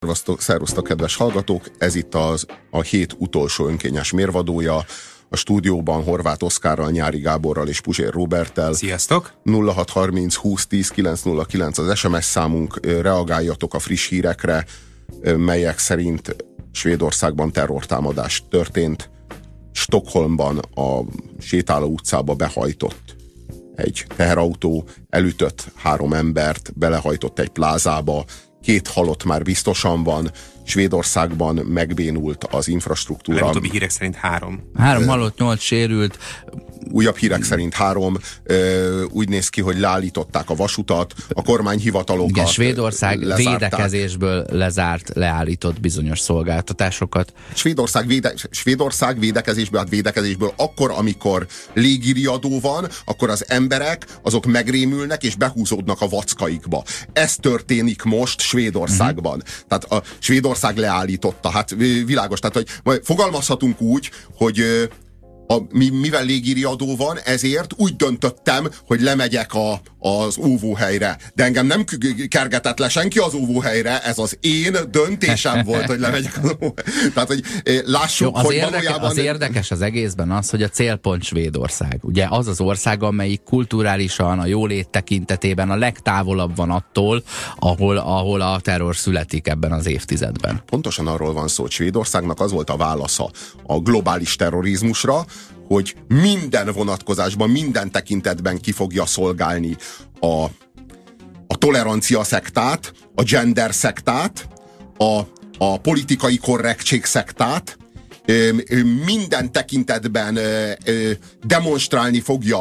Szervusztok, kedves hallgatók! Ez itt a hét utolsó önkényes mérvadója. A stúdióban Horváth Oszkárral, Nyári Gáborral és Puzsér Róberttel. Sziasztok! 0630 20 10 909 az SMS számunk. Reagáljatok a friss hírekre, melyek szerint Svédországban terrortámadás történt. Stockholmban a Sétáló utcába behajtott egy teherautó, elütött 3 embert, belehajtott egy plázába, 2 halott már biztosan van. Svédországban megbénult az infrastruktúra. Legutóbbi hírek szerint 3. 3 halott, 8 sérült. Újabb hírek szerint 3. Úgy néz ki, hogy leállították a vasutat, a kormányhivatalokat. Igen, Svédország lezárták. védekezésből leállított bizonyos szolgáltatásokat. Svédország védekezésből, védekezésből akkor, amikor légiriadó van, akkor az emberek azok megrémülnek és behúzódnak a vackaikba. Ez történik most Svédországban. Tehát a Svédország leállította. Hát világos, tehát hogy fogalmazhatunk úgy, hogy mivel légiriadó van, ezért úgy döntöttem, hogy lemegyek az óvóhelyre. De engem nem kergetett le senki az óvóhelyre, ez az én döntésem volt, hogy lemegyek az óvóhelyre. Tehát, hogy lássuk, hogy valójában... Az érdekes az egészben az, hogy a célpont Svédország. Ugye az az ország, amelyik kulturálisan, a jólét tekintetében a legtávolabb van attól, ahol a terror születik ebben az évtizedben. Pontosan arról van szó, hogy Svédországnak az volt a válasza a globális terrorizmusra, hogy minden vonatkozásban, minden tekintetben ki fogja szolgálni a tolerancia szektát, a gender szektát, a politikai korrektség szektát, minden tekintetben demonstrálni fogja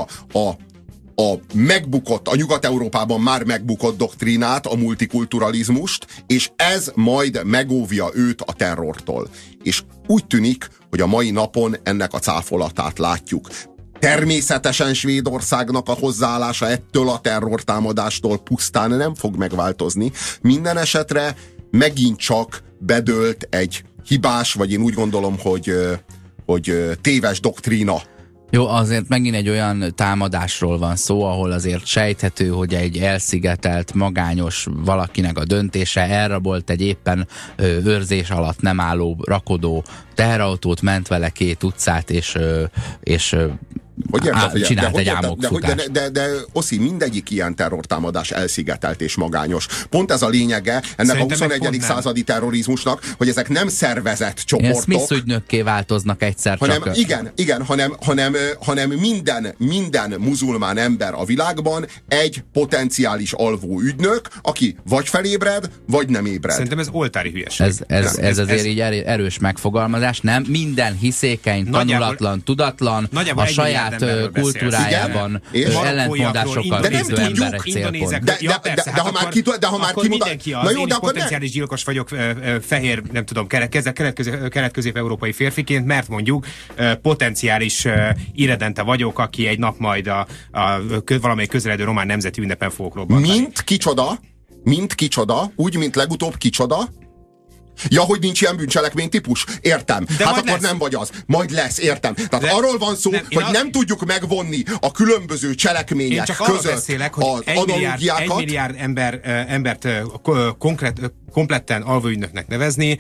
a Nyugat-Európában már megbukott doktrínát, a multikulturalizmust, és ez majd megóvja őt a terrortól. És úgy tűnik, hogy a mai napon ennek a cáfolatát látjuk. Természetesen Svédországnak a hozzáállása ettől a terrortámadástól pusztán nem fog megváltozni. Minden esetre megint csak bedőlt egy hibás, vagy én úgy gondolom, hogy téves doktrína. Jó, azért megint egy olyan támadásról van szó, ahol azért sejthető, hogy egy elszigetelt, magányos valakinek a döntése elrabolt egy éppen őrzés alatt nem álló, rakodó teherautót, ment vele 2 utcát, és csinált egy álmokfutást. De Oszi, mindegyik ilyen terrortámadás elszigetelt és magányos. Pont ez a lényege ennek szerintem a 21. századi terrorizmusnak, hogy ezek nem szervezett csoportok. Smith ügynökké változnak egyszer hanem, csak. Igen, hanem minden muzulmán ember a világban egy potenciális alvó ügynök, aki vagy felébred, vagy nem ébred. Szerintem ez oltári hülyeség. Ez azért így erős megfogalmazás, nem? Minden hiszékeny, tanulatlan, tudatlan, a saját kultúrájában ellentmondásokkal küzdő emberek célpont. De ha már mindenki az, én is potenciális gyilkos vagyok fehér, nem tudom, kelet-közép-európai férfiként, mert mondjuk potenciális irredente vagyok, aki egy nap majd a valamelyik közeledő román nemzeti ünnepen fogok robbantani. Mint kicsoda, úgy, mint legutóbb kicsoda. Ja, hogy nincs ilyen bűncselekmény típus? Értem. De hát akkor lesz. Nem vagy az. Majd lesz, értem. Tehát arról van szó, hogy nem tudjuk megvonni a különböző cselekmények között beszélek, hogy az analógiákat. 1 milliárd embert kompletten alvóügynöknek nevezni.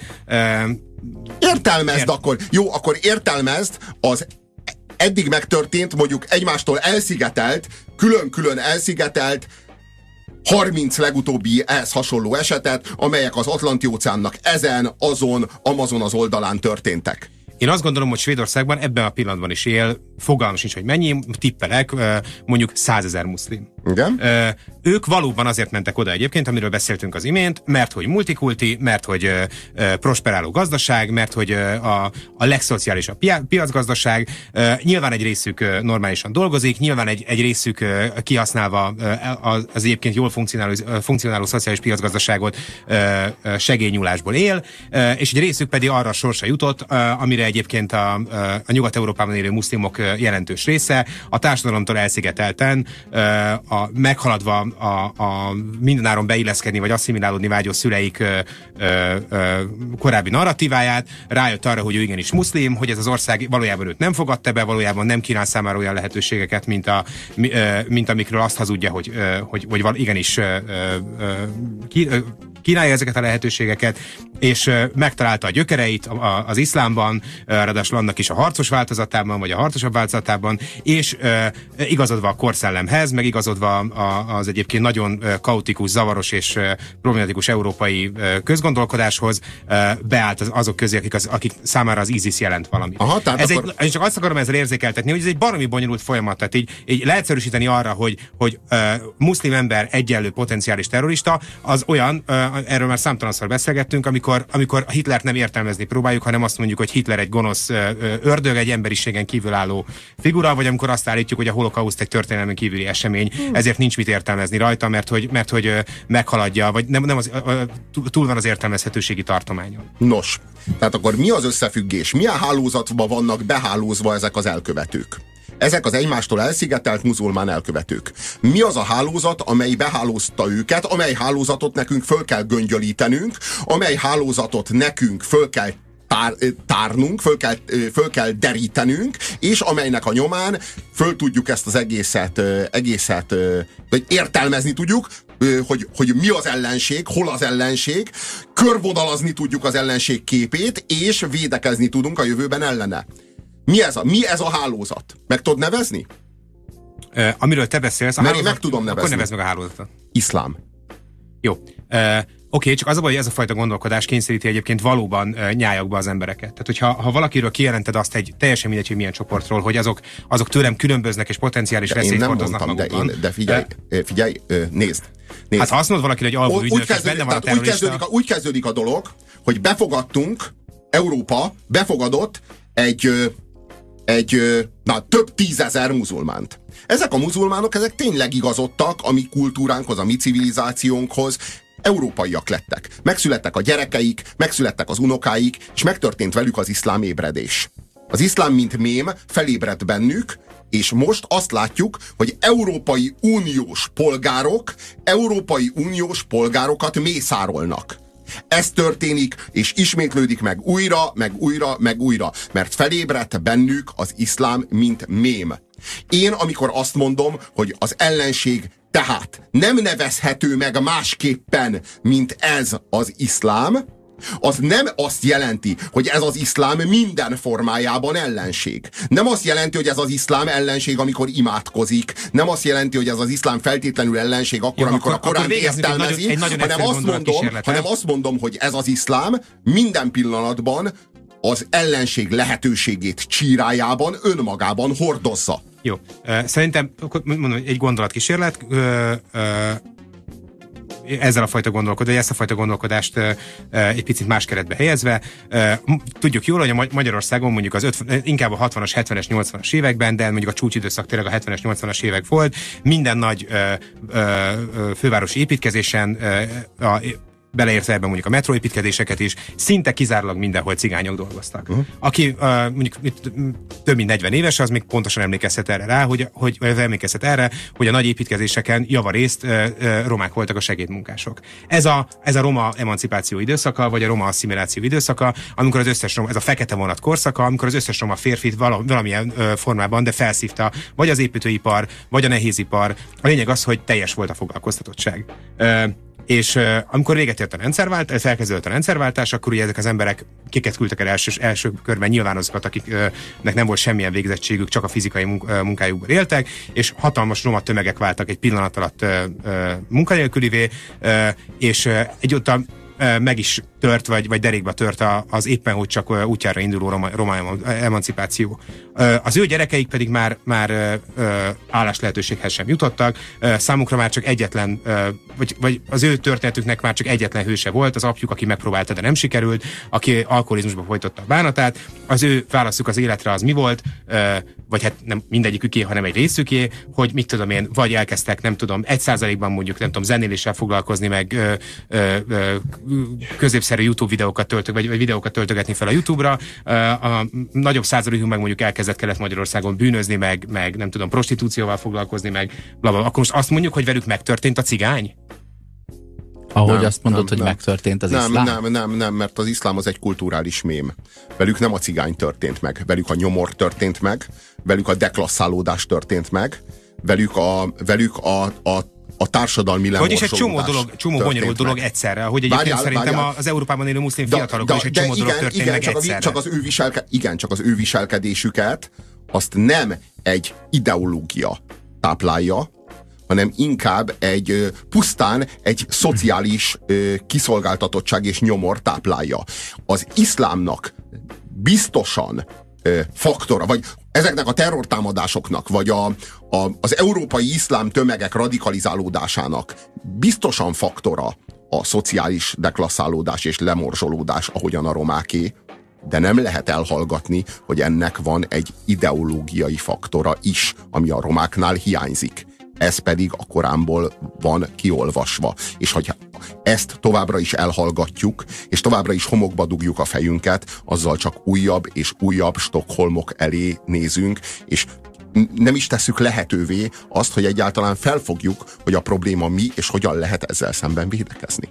Értelmezd akkor. Jó, akkor értelmezd az eddig megtörtént, mondjuk egymástól elszigetelt, külön-külön elszigetelt 30 legutóbbi ehhez hasonló esetet, amelyek az Atlanti-óceánnak azon, Amazonas oldalán történtek. Én azt gondolom, hogy Svédországban ebben a pillanatban is él, fogalmam sincs, hogy mennyi, tippelek, mondjuk 100 000 muszlim. Igen? Ők valóban azért mentek oda egyébként, amiről beszéltünk az imént, mert hogy multikulti, mert hogy prosperáló gazdaság, mert hogy a legszociálisabb piacgazdaság, nyilván egy részük normálisan dolgozik, nyilván egy részük kihasználva az egyébként jól funkcionáló szociális piacgazdaságot segélynyúlásból él, és egy részük pedig arra a sorsa jutott, amire egyébként a Nyugat-Európában élő muszlimok jelentős része, a társadalomtól elszigetelten, meghaladva a mindenáron beilleszkedni vagy asszimilálódni vágyó szüleik korábbi narratíváját, rájött arra, hogy ő igenis muszlim, hogy ez az ország valójában őt nem fogadta be, valójában nem kínál számára olyan lehetőségeket, mint amikről azt hazudja, hogy igenis kínálja ezeket a lehetőségeket, és megtalálta a gyökereit az iszlámban, ráadásul annak is a harcos változatában, vagy a harcosabb változatában, és igazodva a korszellemhez, meg igazodva az egyébként nagyon kaotikus, zavaros és problematikus európai közgondolkodáshoz beállt azok közé, akik számára az ISIS jelent valamit. Aha, én csak azt akarom ezzel érzékeltetni, hogy ez egy baromi bonyolult folyamat, tehát így leegyszerűsíteni arra, hogy muszlim ember egyenlő potenciális terrorista, az olyan, erről már számtalanszor beszélgettünk, amikor Hitlert nem értelmezni próbáljuk, hanem azt mondjuk, hogy Hitler egy gonosz ördög, egy emberiségen kívülálló figura, vagy amikor azt állítjuk, hogy a holokauszt egy történelmen kívüli esemény, ezért nincs mit értelmezni rajta, mert hogy meghaladja, vagy nem túl van az értelmezhetőségi tartományon. Nos, tehát akkor mi az összefüggés? Milyen hálózatba vannak behálózva ezek az elkövetők? Ezek az egymástól elszigetelt muzulmán elkövetők. Mi az a hálózat, amely behálózta őket, amely hálózatot nekünk föl kell göngyölítenünk, amely hálózatot nekünk föl kell tárnunk, föl kell derítenünk, és amelynek a nyomán föl tudjuk ezt az egészet vagy értelmezni tudjuk, hogy mi az ellenség, hol az ellenség, körvonalazni tudjuk az ellenség képét, és védekezni tudunk a jövőben ellene. Mi ez a hálózat? Meg tudod nevezni? Amiről te beszélsz, mert én meg tudom nevezni. Akkor nevezd meg a hálózatot. Iszlám. Jó. Oké, csak az a baj, hogy ez a fajta gondolkodás kényszeríti egyébként valóban nyájakba az embereket. Tehát, hogyha valakiről kijelented azt egy teljesen mindegy, hogy milyen csoportról, hogy azok tőlem különböznek és potenciális veszélyt hordoznak magukban. De figyelj, nézd. Hát ha azt mondod valakire, hogy alvó ügynök, és benne van a terrorista... Úgy kezdődik a dolog, hogy Európa befogadott több tízezer muzulmánt. Ezek a muzulmánok, ezek tényleg igazodtak a mi kultúránkhoz, a mi civilizációnkhoz, európaiak lettek. Megszülettek a gyerekeik, megszülettek az unokáik, és megtörtént velük az iszlám ébredés. Az iszlám, mint mém, felébredt bennük, és most azt látjuk, hogy Európai Uniós polgárokat mészárolnak. Ez történik, és ismétlődik meg újra, meg újra, mert felébredt bennük az iszlám, mint mém. Én, amikor azt mondom, hogy az ellenség tehát nem nevezhető meg másképpen, mint ez az iszlám, az nem azt jelenti, hogy ez az iszlám minden formájában ellenség. Nem azt jelenti, hogy ez az iszlám ellenség, amikor imádkozik. Nem azt jelenti, hogy ez az iszlám feltétlenül ellenség akkor, amikor a Koránt értelmezi, hanem azt mondom, hogy ez az iszlám minden pillanatban az ellenség lehetőségét csírájában, önmagában hordozza. Jó. Szerintem mondom, egy gondolatkísérlet, ezzel a fajta gondolkodást, ezt a fajta gondolkodást egy picit más keretbe helyezve. Tudjuk jól, hogy a Magyarországon mondjuk inkább a 60-as, 70-es, 80-as években, de mondjuk a csúcsidőszak tényleg a 70-es, 80-as évek volt, minden nagy fővárosi építkezésen beleértve ebben mondjuk a metróépítkezéseket is, szinte kizárólag mindenhol cigányok dolgoztak. Aki mondjuk több mint 40 éves, az még pontosan emlékezhet erre hogy a nagy építkezéseken javarészt romák voltak a segédmunkások. Ez a roma emancipáció időszaka, vagy a roma asszimiláció időszaka, amikor az összes roma, ez a fekete vonat korszaka, amikor az összes roma férfit valamilyen formában, de felszívta vagy az építőipar, vagy a nehézipar. A lényeg az, hogy teljes volt a foglalkoztatottság. És amikor véget ért elkezdődött a rendszerváltás, akkor ugye ezek az emberek kiket küldtek el első körben, nyilván azokat, akiknek nem volt semmilyen végzettségük, csak a fizikai munkájukban éltek, és hatalmas roma tömegek váltak egy pillanat alatt munkanélkülivé, és egyúttal meg is tört, vagy derékba tört az éppen hogy csak útjára induló roma emancipáció. Az ő gyerekeik pedig már állás lehetőséghez sem jutottak, számukra már csak egyetlen, vagy az ő történetüknek már csak egyetlen hőse volt, az apjuk, aki megpróbálta, de nem sikerült, aki alkoholizmusba folytotta a bánatát. Az ő válaszuk az életre az mi volt, vagy hát nem mindegyiküké, hanem egy részüké, hogy mit tudom én, vagy elkezdtek, nem tudom, 1%-ban mondjuk, nem tudom, zenéléssel foglalkozni, meg középszerű YouTube videókat vagy videókat töltögetni fel a YouTube-ra, a nagyobb százalékunk meg mondjuk elkezdett Kelet-Magyarországon bűnözni, meg nem tudom, prostitúcióval foglalkozni, meg blablabla. Akkor most azt mondjuk, hogy velük megtörtént a cigány? Ahogy azt mondod, hogy megtörtént az iszlám? Nem, mert az iszlám az egy kulturális mém. Velük nem a cigány történt meg, velük a nyomor történt meg, velük a deklasszálódás történt meg, velük a társadalmi lemorzsolódás. Vagyis egy csomó bonyolult dolog egyszerre, hogy egyébként szerintem az Európában élő muszlim fiatalokon is egy csomó dolog történik meg egyszerre. Csak az ő viselkedésüket azt nem egy ideológia táplálja, hanem inkább pusztán egy szociális kiszolgáltatottság és nyomor táplálja. Az iszlámnak biztosan faktora, vagy ezeknek a terrortámadásoknak, vagy az európai iszlám tömegek radikalizálódásának biztosan faktora a szociális deklasszálódás és lemorzsolódás, ahogyan a romáké, de nem lehet elhallgatni, hogy ennek van egy ideológiai faktora is, ami a romáknál hiányzik. Ez pedig a Koránból van kiolvasva. És hogyha ezt továbbra is elhallgatjuk, és továbbra is homokba dugjuk a fejünket, azzal csak újabb és újabb Stockholmok elé nézünk, és nem is tesszük lehetővé azt, hogy egyáltalán felfogjuk, hogy a probléma mi, és hogyan lehet ezzel szemben védekezni.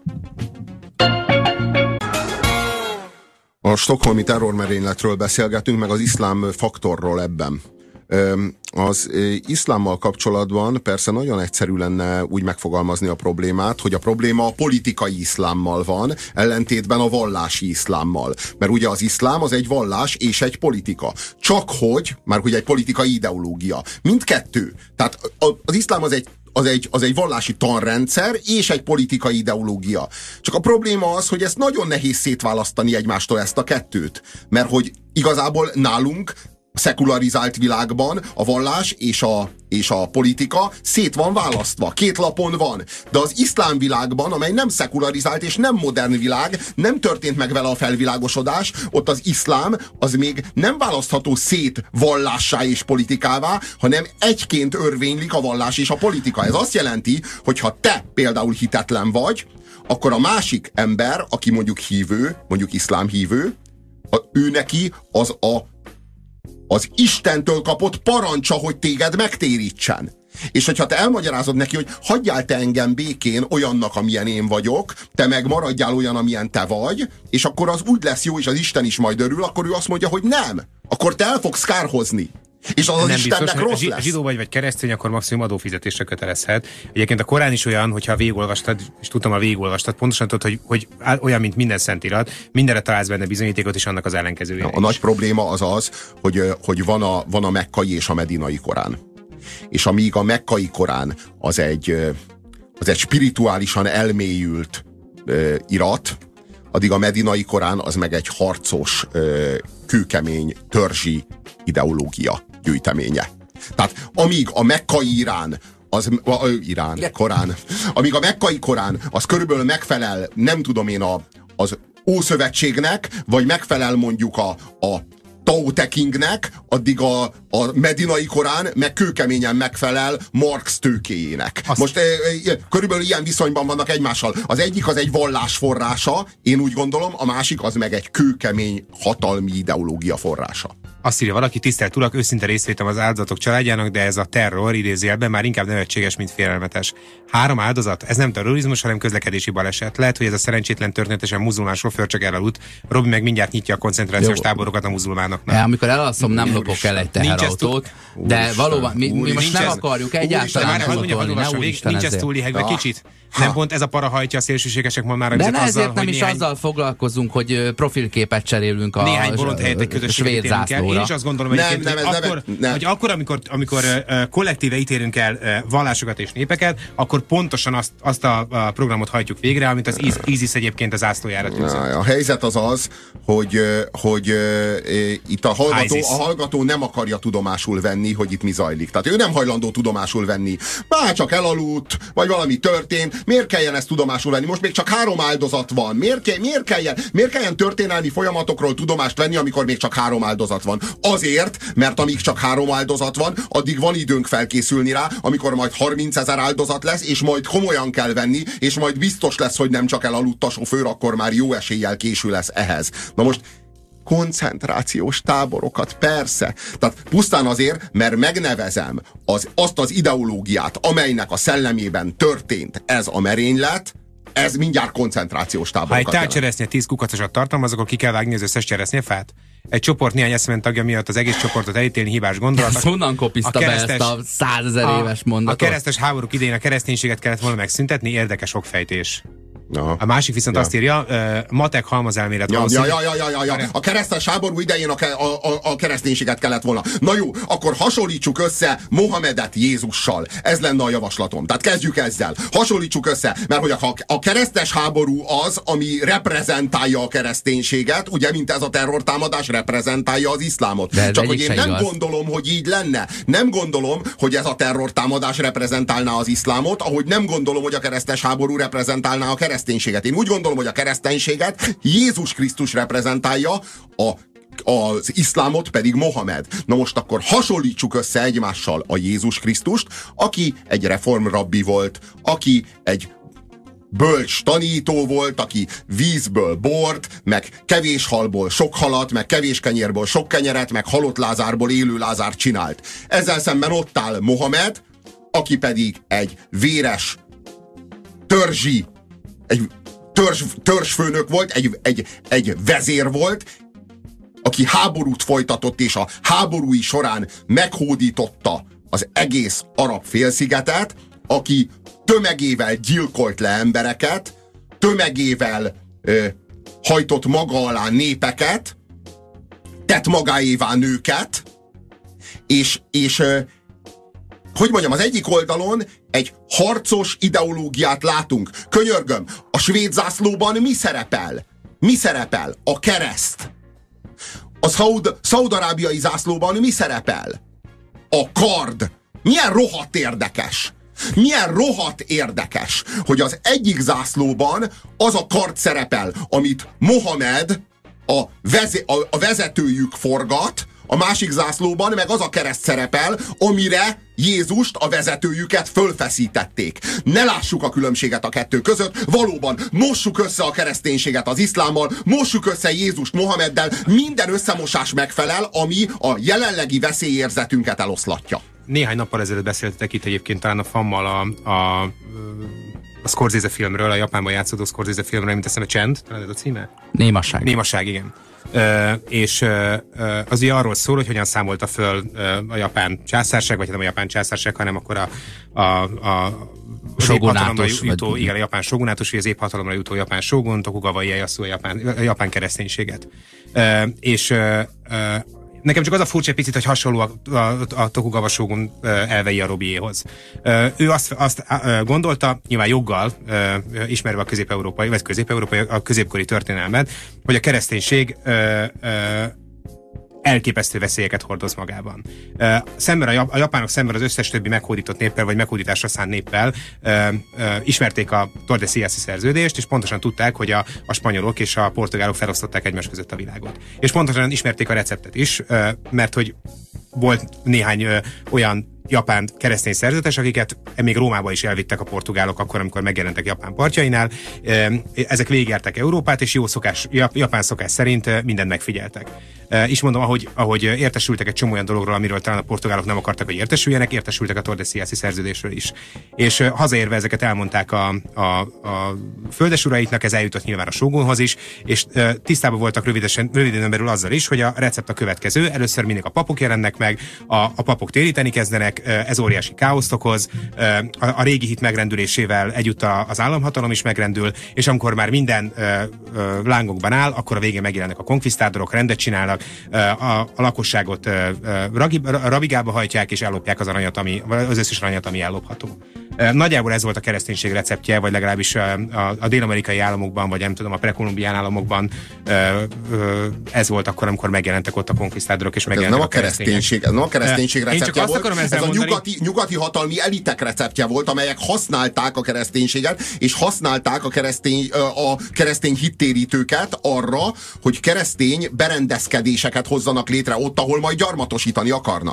A stockholmi terrormerényletről beszélgetünk, meg az iszlám faktorról ebben. Az iszlámmal kapcsolatban persze nagyon egyszerű lenne úgy megfogalmazni a problémát, hogy a probléma a politikai iszlámmal van, ellentétben a vallási iszlámmal. Mert ugye az iszlám az egy vallás és egy politika. Csak hogy, már ugye egy politikai ideológia. Mindkettő. Tehát az iszlám az egy vallási tanrendszer és egy politikai ideológia. Csak a probléma az, hogy ezt nagyon nehéz szétválasztani egymástól, ezt a kettőt. Mert hogy igazából nálunk a szekularizált világban a vallás és a politika szét van választva, két lapon van. De az iszlám világban, amely nem szekularizált és nem modern világ, nem történt meg vele a felvilágosodás, ott az iszlám az még nem választható szét vallássá és politikává, hanem egyként örvénylik a vallás és a politika. Ez azt jelenti, hogy ha te például hitetlen vagy, akkor a másik ember, aki mondjuk hívő, mondjuk iszlám hívő, ő neki az Istentől kapott parancsa, hogy téged megtérítsen. És hogyha te elmagyarázod neki, hogy hagyjál te engem békén olyannak, amilyen én vagyok, te meg maradjál olyan, amilyen te vagy, és akkor az úgy lesz jó, és az Isten is majd örül, akkor ő azt mondja, hogy nem. Akkor te el fogsz kárhozni. És az nem Istennek biztos, rossz lesz. Zsidó vagy keresztény, akkor maximum adófizetésre kötelezhet. Egyébként a Korán is olyan, hogyha végigolvastad, és tudtam, a végigolvastad, pontosan tudod, hogy olyan, mint minden szentirat, mindenre találsz benne bizonyítékot, és annak az ellenkezője. A nagy probléma az, hogy van a mekkai és a medinai Korán. És amíg a mekkai Korán az egy spirituálisan elmélyült irat, addig a medinai Korán az meg egy harcos, kőkemény, törzsi ideológia gyűjteménye. Tehát amíg a mekkai Korán, amíg a mekkai Korán az körülbelül megfelel, nem tudom én, az Ószövetségnek, vagy megfelel mondjuk a Tao Te Chingnek, addig a medinai Korán meg kőkeményen megfelel Marx tőkéjének. Most körülbelül ilyen viszonyban vannak egymással. Az egyik az egy vallás forrása, én úgy gondolom, a másik az meg egy kőkemény hatalmi ideológia forrása. Azt írja valaki, tisztelt urak, őszinte részvétem az áldozatok családjának, de ez a terror idézőjelben már inkább nevetséges, mint félelmetes. 3 áldozat? Ez nem terrorizmus, hanem közlekedési baleset. Lehet, hogy ez a szerencsétlen történetesen muzulmán sofőr csak elaludt. Robi meg mindjárt nyitja a koncentrációs táborokat a muzulmánoknak. Amikor elalszom, nem lopok el egy teherautót, de valóban mi most nem akarjuk egyáltalán hazudolni, ne úristen nincs ez túl lihegve kicsit? Nem pont ez a para hajtja a szélsőségesek ma már. De ezért nem is azzal foglalkozunk, hogy profilképet cserélünk a néhány bolond helyett egy közösséget ítélünk el. Én is azt gondolom, hogy akkor, amikor kollektíve ítélünk el vallásokat és népeket, akkor pontosan azt a programot hajtjuk végre, amit az ISIS egyébként az zászlójára tűzött. A helyzet az, hogy itt a hallgató nem akarja tudomásul venni, hogy itt mi zajlik. Tehát ő nem hajlandó tudomásul venni. Már csak elaludt, vagy valami történt. Miért kelljen ezt tudomásul venni? Most még csak 3 áldozat van. Miért kelljen történelmi folyamatokról tudomást venni, amikor még csak 3 áldozat van? Azért, mert amíg csak 3 áldozat van, addig van időnk felkészülni rá, amikor majd 30 000 áldozat lesz, és majd komolyan kell venni, és majd biztos lesz, hogy nem csak elaludt a sofőr, akkor már jó eséllyel késő lesz ehhez. Na most koncentrációs táborokat, persze. Tehát pusztán azért, mert megnevezem azt az ideológiát, amelynek a szellemében történt ez a merénylet, ez mindjárt koncentrációs táborokat Ha egy tálcseresznye 10 kukacosat tartalmaz, akkor ki kell vágni az összes cseresznyefát? Egy csoport néhány eszement tagja miatt az egész csoportot elítélni hibás gondolat. Honnan kopiszta be ezt a 100 000 éves mondatot? A keresztes háborúk idején a kereszténységet kellett volna megszüntetni, érdekes okfejtés. Aha. A másik viszont azt írja, matek halmazelmélet. A keresztes háború idején a kereszténységet kellett volna. Na jó, akkor hasonlítsuk össze Mohamedet Jézussal. Ez lenne a javaslatom. Tehát kezdjük ezzel. Hasonlítsuk össze, mert hogy a keresztes háború az, ami reprezentálja a kereszténységet, ugye, mint ez a terrortámadás reprezentálja az iszlámot. De csak hogy én nem gondolom, hogy így lenne. Nem gondolom, hogy ez a terrortámadás reprezentálná az iszlámot, ahogy nem gondolom, hogy a keresztes háború reprezentálná a kereszténységet. Én úgy gondolom, hogy a kereszténységet Jézus Krisztus reprezentálja, az iszlámot pedig Mohamed. Na most akkor hasonlítsuk össze egymással a Jézus Krisztust, aki egy reformrabbi volt, aki egy bölcs tanító volt, aki vízből bort, meg kevés halból sok halat, meg kevés kenyérből sok kenyeret, meg halott Lázárból élő Lázárt csinált. Ezzel szemben ott áll Mohamed, aki pedig egy véres egy törzsfőnök volt, egy vezér volt, aki háborút folytatott, és a háborúi során meghódította az egész arab félszigetet, aki tömegével gyilkolt le embereket, tömegével hajtott maga alá népeket, tett magáévá nőket, és hogy mondjam, az egyik oldalon egy harcos ideológiát látunk. Könyörgöm, a svéd zászlóban mi szerepel? Mi szerepel? A kereszt. A szaúd-arábiai zászlóban mi szerepel? A kard. Milyen rohadt érdekes. Milyen rohadt érdekes, hogy az egyik zászlóban az a kard szerepel, amit Mohamed, a vezetőjük forgat, a másik zászlóban meg az a kereszt szerepel, amire Jézust, a vezetőjüket fölfeszítették. Ne lássuk a különbséget a kettő között, valóban mossuk össze a kereszténységet az iszlámmal, mossuk össze Jézust Mohameddel, minden összemosás megfelel, ami a jelenlegi veszélyérzetünket eloszlatja. Néhány nappal ezelőtt beszéltetek itt egyébként talán a Fammal a Scorsese filmről, a Japánban játszódó Scorsese filmről, mint eszembe Csend, talán ez a címe? Némaság. Némaság, igen. És az ugye arról szól, hogy hogyan számolta föl a japán császárság, vagy nem a japán császárság, hanem akkor a japán shogunátus, vagy az épp hatalomra jutó japán shogun, Tokugawa Ieyasu a japán kereszténységet. És nekem csak az a furcsa picit, hogy hasonló a Tokugawa shogun elvei a Robiéhoz. Ő azt gondolta, nyilván joggal, ismerve a a középkori történelmet, hogy a kereszténység elképesztő veszélyeket hordoz magában. A japánok szemben az összes többi meghódított néppel, vagy meghódításra szánt néppel ismerték a Tordesillas-i szerződést, és pontosan tudták, hogy a spanyolok és a portugálok felosztották egymás között a világot. És pontosan ismerték a receptet is, mert hogy volt néhány olyan japán keresztény szerzetes, akiket még Rómába is elvittek a portugálok akkor, amikor megjelentek Japán partjainál. Ezek végigjárták Európát, és japán szokás szerint mindent megfigyeltek. És mondom, ahogy értesültek egy csomó olyan dologról, amiről talán a portugálok nem akartak, hogy értesültek a Tordesillas-i szerződésről is. És hazaérve ezeket elmondták a földesuraiknak, ez eljutott nyilván a shogunhoz is, és tisztában voltak röviden belül azzal is, hogy a recept a következő. Először mindig a papok jelennek meg, a papok téríteni kezdenek, ez óriási káoszt okoz, a régi hit megrendülésével együtt az államhatalom is megrendül, és amikor már minden lángokban áll, akkor a végén megjelennek a konkvisztádorok, rendet csinálnak, a lakosságot rabigába hajtják, és ellopják az összes aranyat, ami ellopható. Nagyjából ez volt a kereszténység receptje, vagy legalábbis a dél-amerikai államokban, vagy nem tudom, a prekolumbián államokban ez volt akkor, amikor megjelentek ott a konkvisztádorok, és megjelentek a keresztények. Ez nem a kereszténység receptje volt, ez a nyugati hatalmi elitek receptje volt, amelyek használták a kereszténységet, és használták a keresztény hittérítőket arra, hogy keresztény berendezkedéseket hozzanak létre ott, ahol majd gyarmatosítani akarnak.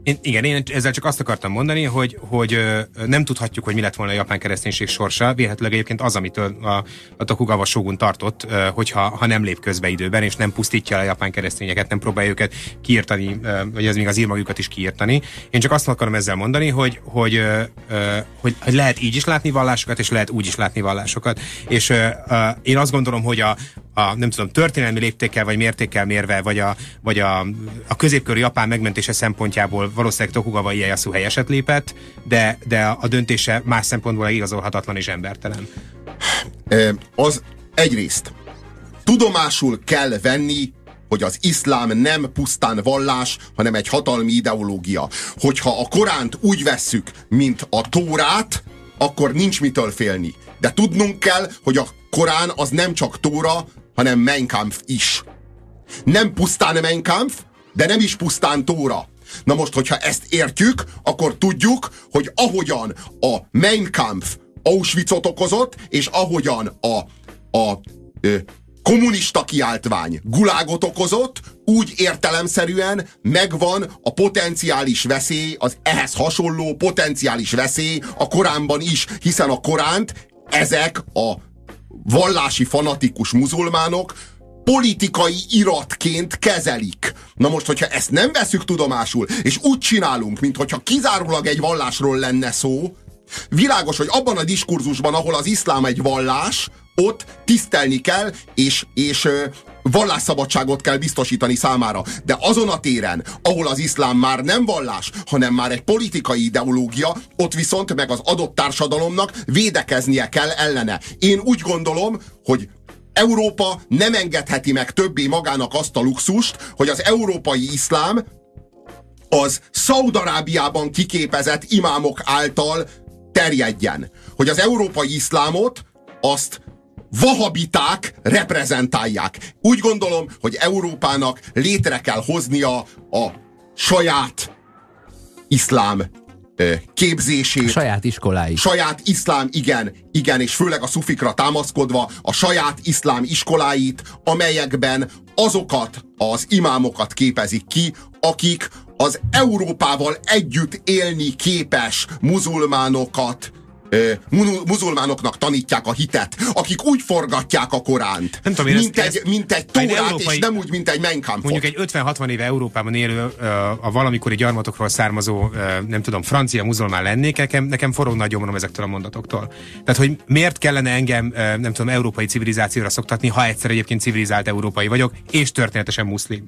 Én ezzel csak azt akartam mondani, hogy nem tudhatjuk, hogy mi lett volna a japán kereszténység sorsa. Vélhetőleg egyébként az, amitől a Tokugawa shogun tartott, hogyha nem lép közbe időben, és nem pusztítja a japán keresztényeket, nem próbálja őket kiírtani, vagy ez még az írmagjukat is kiírtani. Én csak azt akarom ezzel mondani, hogy lehet így is látni vallásokat, és lehet úgy is látni vallásokat. És én azt gondolom, hogy a nem tudom, történelmi léptékkel vagy mértékkel mérve, vagy a középkori Japán megmentése szempontjából valószínűleg Tokugawa Ieyasu helyeset lépett, de a döntése más szempontból igazolhatatlan és embertelen. Az egyrészt tudomásul kell venni, hogy az iszlám nem pusztán vallás, hanem egy hatalmi ideológia. Hogyha a Koránt úgy vesszük, mint a Tórát, akkor nincs mitől félni. De tudnunk kell, hogy a Korán az nem csak Tóra, hanem Mein Kampf is. Nem pusztán Mein Kampf, de nem is pusztán Tóra. Na most, hogyha ezt értjük, akkor tudjuk, hogy ahogyan a Mein Kampf Auschwitzot okozott, és ahogyan a kommunista kiáltvány gulágot okozott, úgy értelemszerűen megvan a potenciális veszély, az ehhez hasonló potenciális veszély a Koránban is, hiszen a Koránt ezek a vallási fanatikus muzulmánok politikai iratként kezelik. Na most, hogyha ezt nem veszük tudomásul, és úgy csinálunk, minthogyha kizárólag egy vallásról lenne szó, világos, hogy abban a diskurzusban, ahol az iszlám egy vallás, ott tisztelni kell, és vallásszabadságot kell biztosítani számára. De azon a téren, ahol az iszlám már nem vallás, hanem már egy politikai ideológia, ott viszont meg az adott társadalomnak védekeznie kell ellene. Én úgy gondolom, hogy Európa nem engedheti meg többé magának azt a luxust, hogy az európai iszlám az Szaúd-Arábiában kiképezett imámok által terjedjen. Hogy az európai iszlámot azt vahabiták reprezentálják. Úgy gondolom, hogy Európának létre kell hoznia a saját iszlám képzését. Saját iskoláit. Saját iszlám, igen, és főleg a szufikra támaszkodva a saját iszlám iskoláit, amelyekben azokat az imámokat képezik ki, akik az Európával együtt élni képes muzulmánoknak tanítják a hitet, akik úgy forgatják a Koránt, nem tudom, mint egy Tórát, és nem úgy, mint egy Mein Kampfot. Mondjuk egy 50-60 éve Európában élő, a valamikori gyarmatokról származó, nem tudom, francia muzulmán lennék, nekem forog nagy gyomrom ezektől a mondatoktól. Tehát, hogy miért kellene engem, nem tudom, európai civilizációra szoktatni, ha egyszer egyébként civilizált európai vagyok, és történetesen muszlim.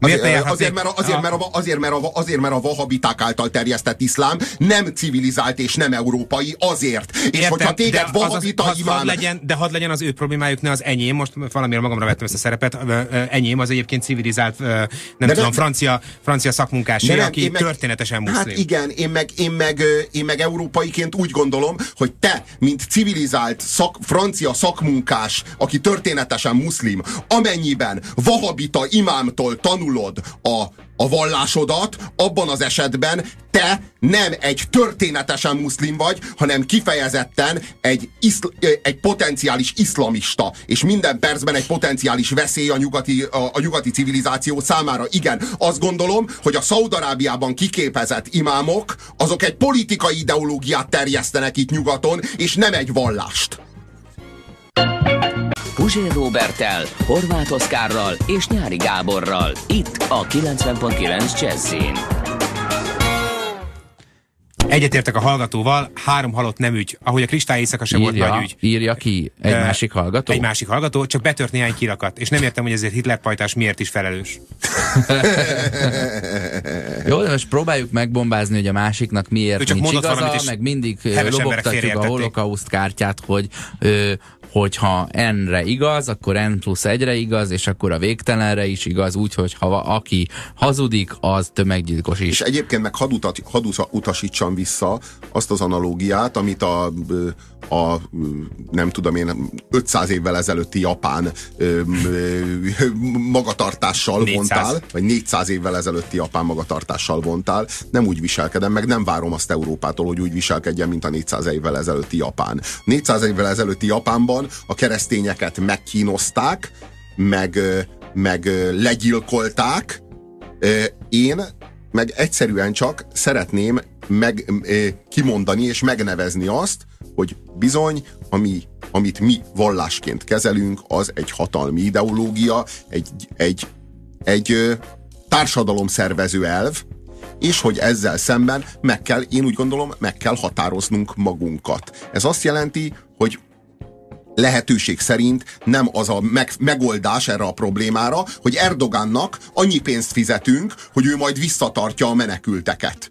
Azért, mert a vahabiták által terjesztett iszlám nem civilizált és nem európai, azért. És értem, hogyha téged vahabita imám... De hadd legyen az ő problémájuk, ne az enyém, most valamire magamra vettem ezt a szerepet, enyém az egyébként civilizált, francia szakmunkásé, aki történetesen muszlim. Hát igen, én meg európaiként úgy gondolom, hogy te, mint civilizált francia szakmunkás, aki történetesen muszlim, amennyiben vahabita imámtól tanulod a vallásodat, abban az esetben te nem egy történetesen muszlim vagy, hanem kifejezetten egy potenciális iszlamista, és minden percben egy potenciális veszély a nyugati civilizáció számára. Igen, azt gondolom, hogy a Szaúd-Arábiában kiképezett imámok, azok egy politikai ideológiát terjesztenek itt nyugaton, és nem egy vallást. Puzsér Róberttel, Horváth Oszkárral és Nyári Gáborral. Itt a 90.9 Jazzin. Egyetértek a hallgatóval, 3 halott nem ügy. Ahogy a kristály éjszaka sem volt nagy ügy. Írja ki egy másik hallgató? Egy másik hallgató, csak betört néhány kirakat. És nem értem, hogy ezért Hitler pajtás miért is felelős. Jó, de most próbáljuk megbombázni, hogy a másiknak miért nincs igaza, meg mindig lobogtatjuk a holokauszt kártyát, hogyha N-re igaz, akkor N+1-re igaz, és akkor a végtelenre is igaz, úgyhogy ha aki hazudik, az tömeggyilkos is. És egyébként meg hadd utasítsam vissza azt az analógiát, amit a nem tudom én, 500 évvel ezelőtti japán magatartással 400. vontál, vagy 400 évvel ezelőtti japán magatartással vontál. Nem úgy viselkedem, meg nem várom azt Európától, hogy úgy viselkedjen, mint a 400 évvel ezelőtti Japán. 400 évvel ezelőtti Japánban a keresztényeket megkínozták, meg legyilkolták. Én meg egyszerűen csak szeretném kimondani és megnevezni azt, hogy bizony, amit mi vallásként kezelünk, az egy hatalmi ideológia, egy társadalomszervező elv, és hogy ezzel szemben én úgy gondolom, meg kell határoznunk magunkat. Ez azt jelenti, hogy lehetőség szerint nem az a megoldás erre a problémára, hogy Erdogánnak annyi pénzt fizetünk, hogy ő majd visszatartja a menekülteket.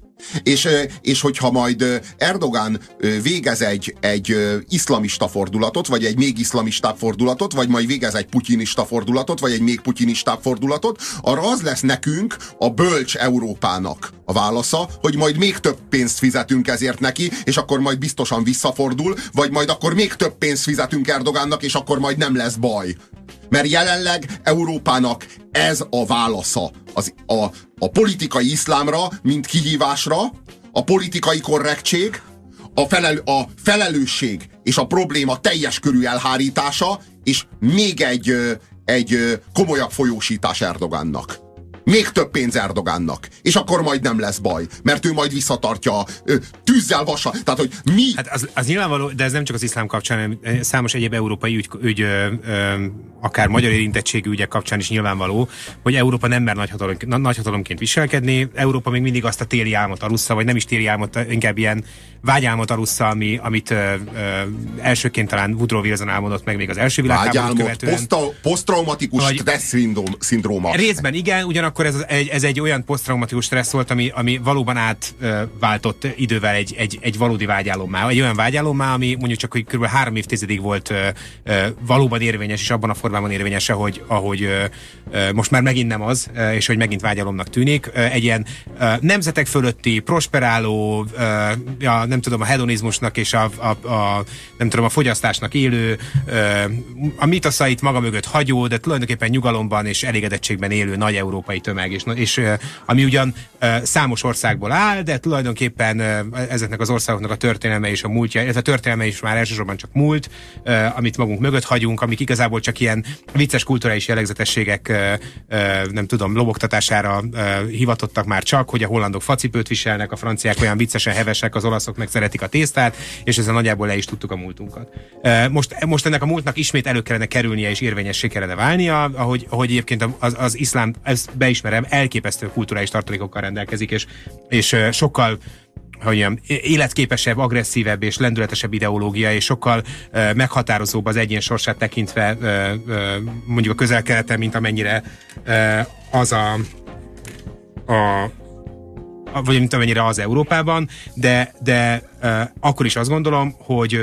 És hogyha majd Erdogán végez egy iszlamista fordulatot, vagy egy még iszlamistább fordulatot, vagy majd végez egy putyinista fordulatot, vagy egy még putyinistább fordulatot, arra az lesz nekünk, a bölcs Európának a válasza, hogy majd még több pénzt fizetünk ezért neki, és akkor majd biztosan visszafordul, vagy majd akkor még több pénzt fizetünk Erdogánnak, és akkor majd nem lesz baj. Mert jelenleg Európának ez a válasza a politikai iszlámra, mint kihívásra, a politikai korrektség, a felelősség és a probléma teljes körű elhárítása, és még egy komolyabb folyósítás Erdogánnak. Még több pénz Erdogánnak. És akkor majd nem lesz baj, mert ő majd visszatartja tűzzel, vassal. Tehát, hogy mi... Hát az nyilvánvaló, de ez nem csak az iszlám kapcsán, hanem számos egyéb európai ügy akár magyar érintettségű ügyek kapcsán is nyilvánvaló, hogy Európa nem mer nagyhatalomként viselkedni. Európa még mindig azt a téli álmot alussza, vagy nem is téli álmot, inkább ilyen vágyálmot alussza, amit elsőként talán Woodrow Wilson álmodott meg még az első világháborút követően. Posztraumatikus stressz szindróma. Részben igen, ugyanakkor ez egy olyan posztraumatikus stressz volt, ami valóban átváltott idővel egy valódi vágyálommá. Egy olyan vágyálommá, ami mondjuk csak, hogy kb. 3 évtizedig volt valóban érvényes, és abban a formában érvényes, ahogy most már megint nem az, és hogy megint vágyálomnak tűnik. Egy ilyen nemzetek fölötti, prosperáló, nem tudom, a hedonizmusnak és nem tudom, a fogyasztásnak élő, a mitoszait maga mögött hagyó, de tulajdonképpen nyugalomban és elégedettségben élő nagy európai tömeg, és ami ugyan számos országból áll, de tulajdonképpen ezeknek az országoknak a történelme és a múltja, ez a történelme is már elsősorban csak múlt, amit magunk mögött hagyunk, amik igazából csak ilyen vicces kulturális jellegzetességek, nem tudom, lobogtatására hivatottak már csak, hogy a hollandok facipőt viselnek, a franciák olyan viccesen hevesek, az olaszok meg szeretik a tésztát, és ezzel nagyjából le is tudtuk a múltunkat. Most ennek a múltnak ismét elő kellene kerülnie és érvényessé kellene válnia, ahogy egyébként az iszlám, ezt beismerem, elképesztő kulturális tartalékokkal rendelkezik, és sokkal életképesebb, agresszívebb és lendületesebb ideológia, és sokkal meghatározóbb az egyén sorsát tekintve mondjuk a Közel-Keleten, mint amennyire vagy mint amennyire az Európában, de akkor is azt gondolom, hogy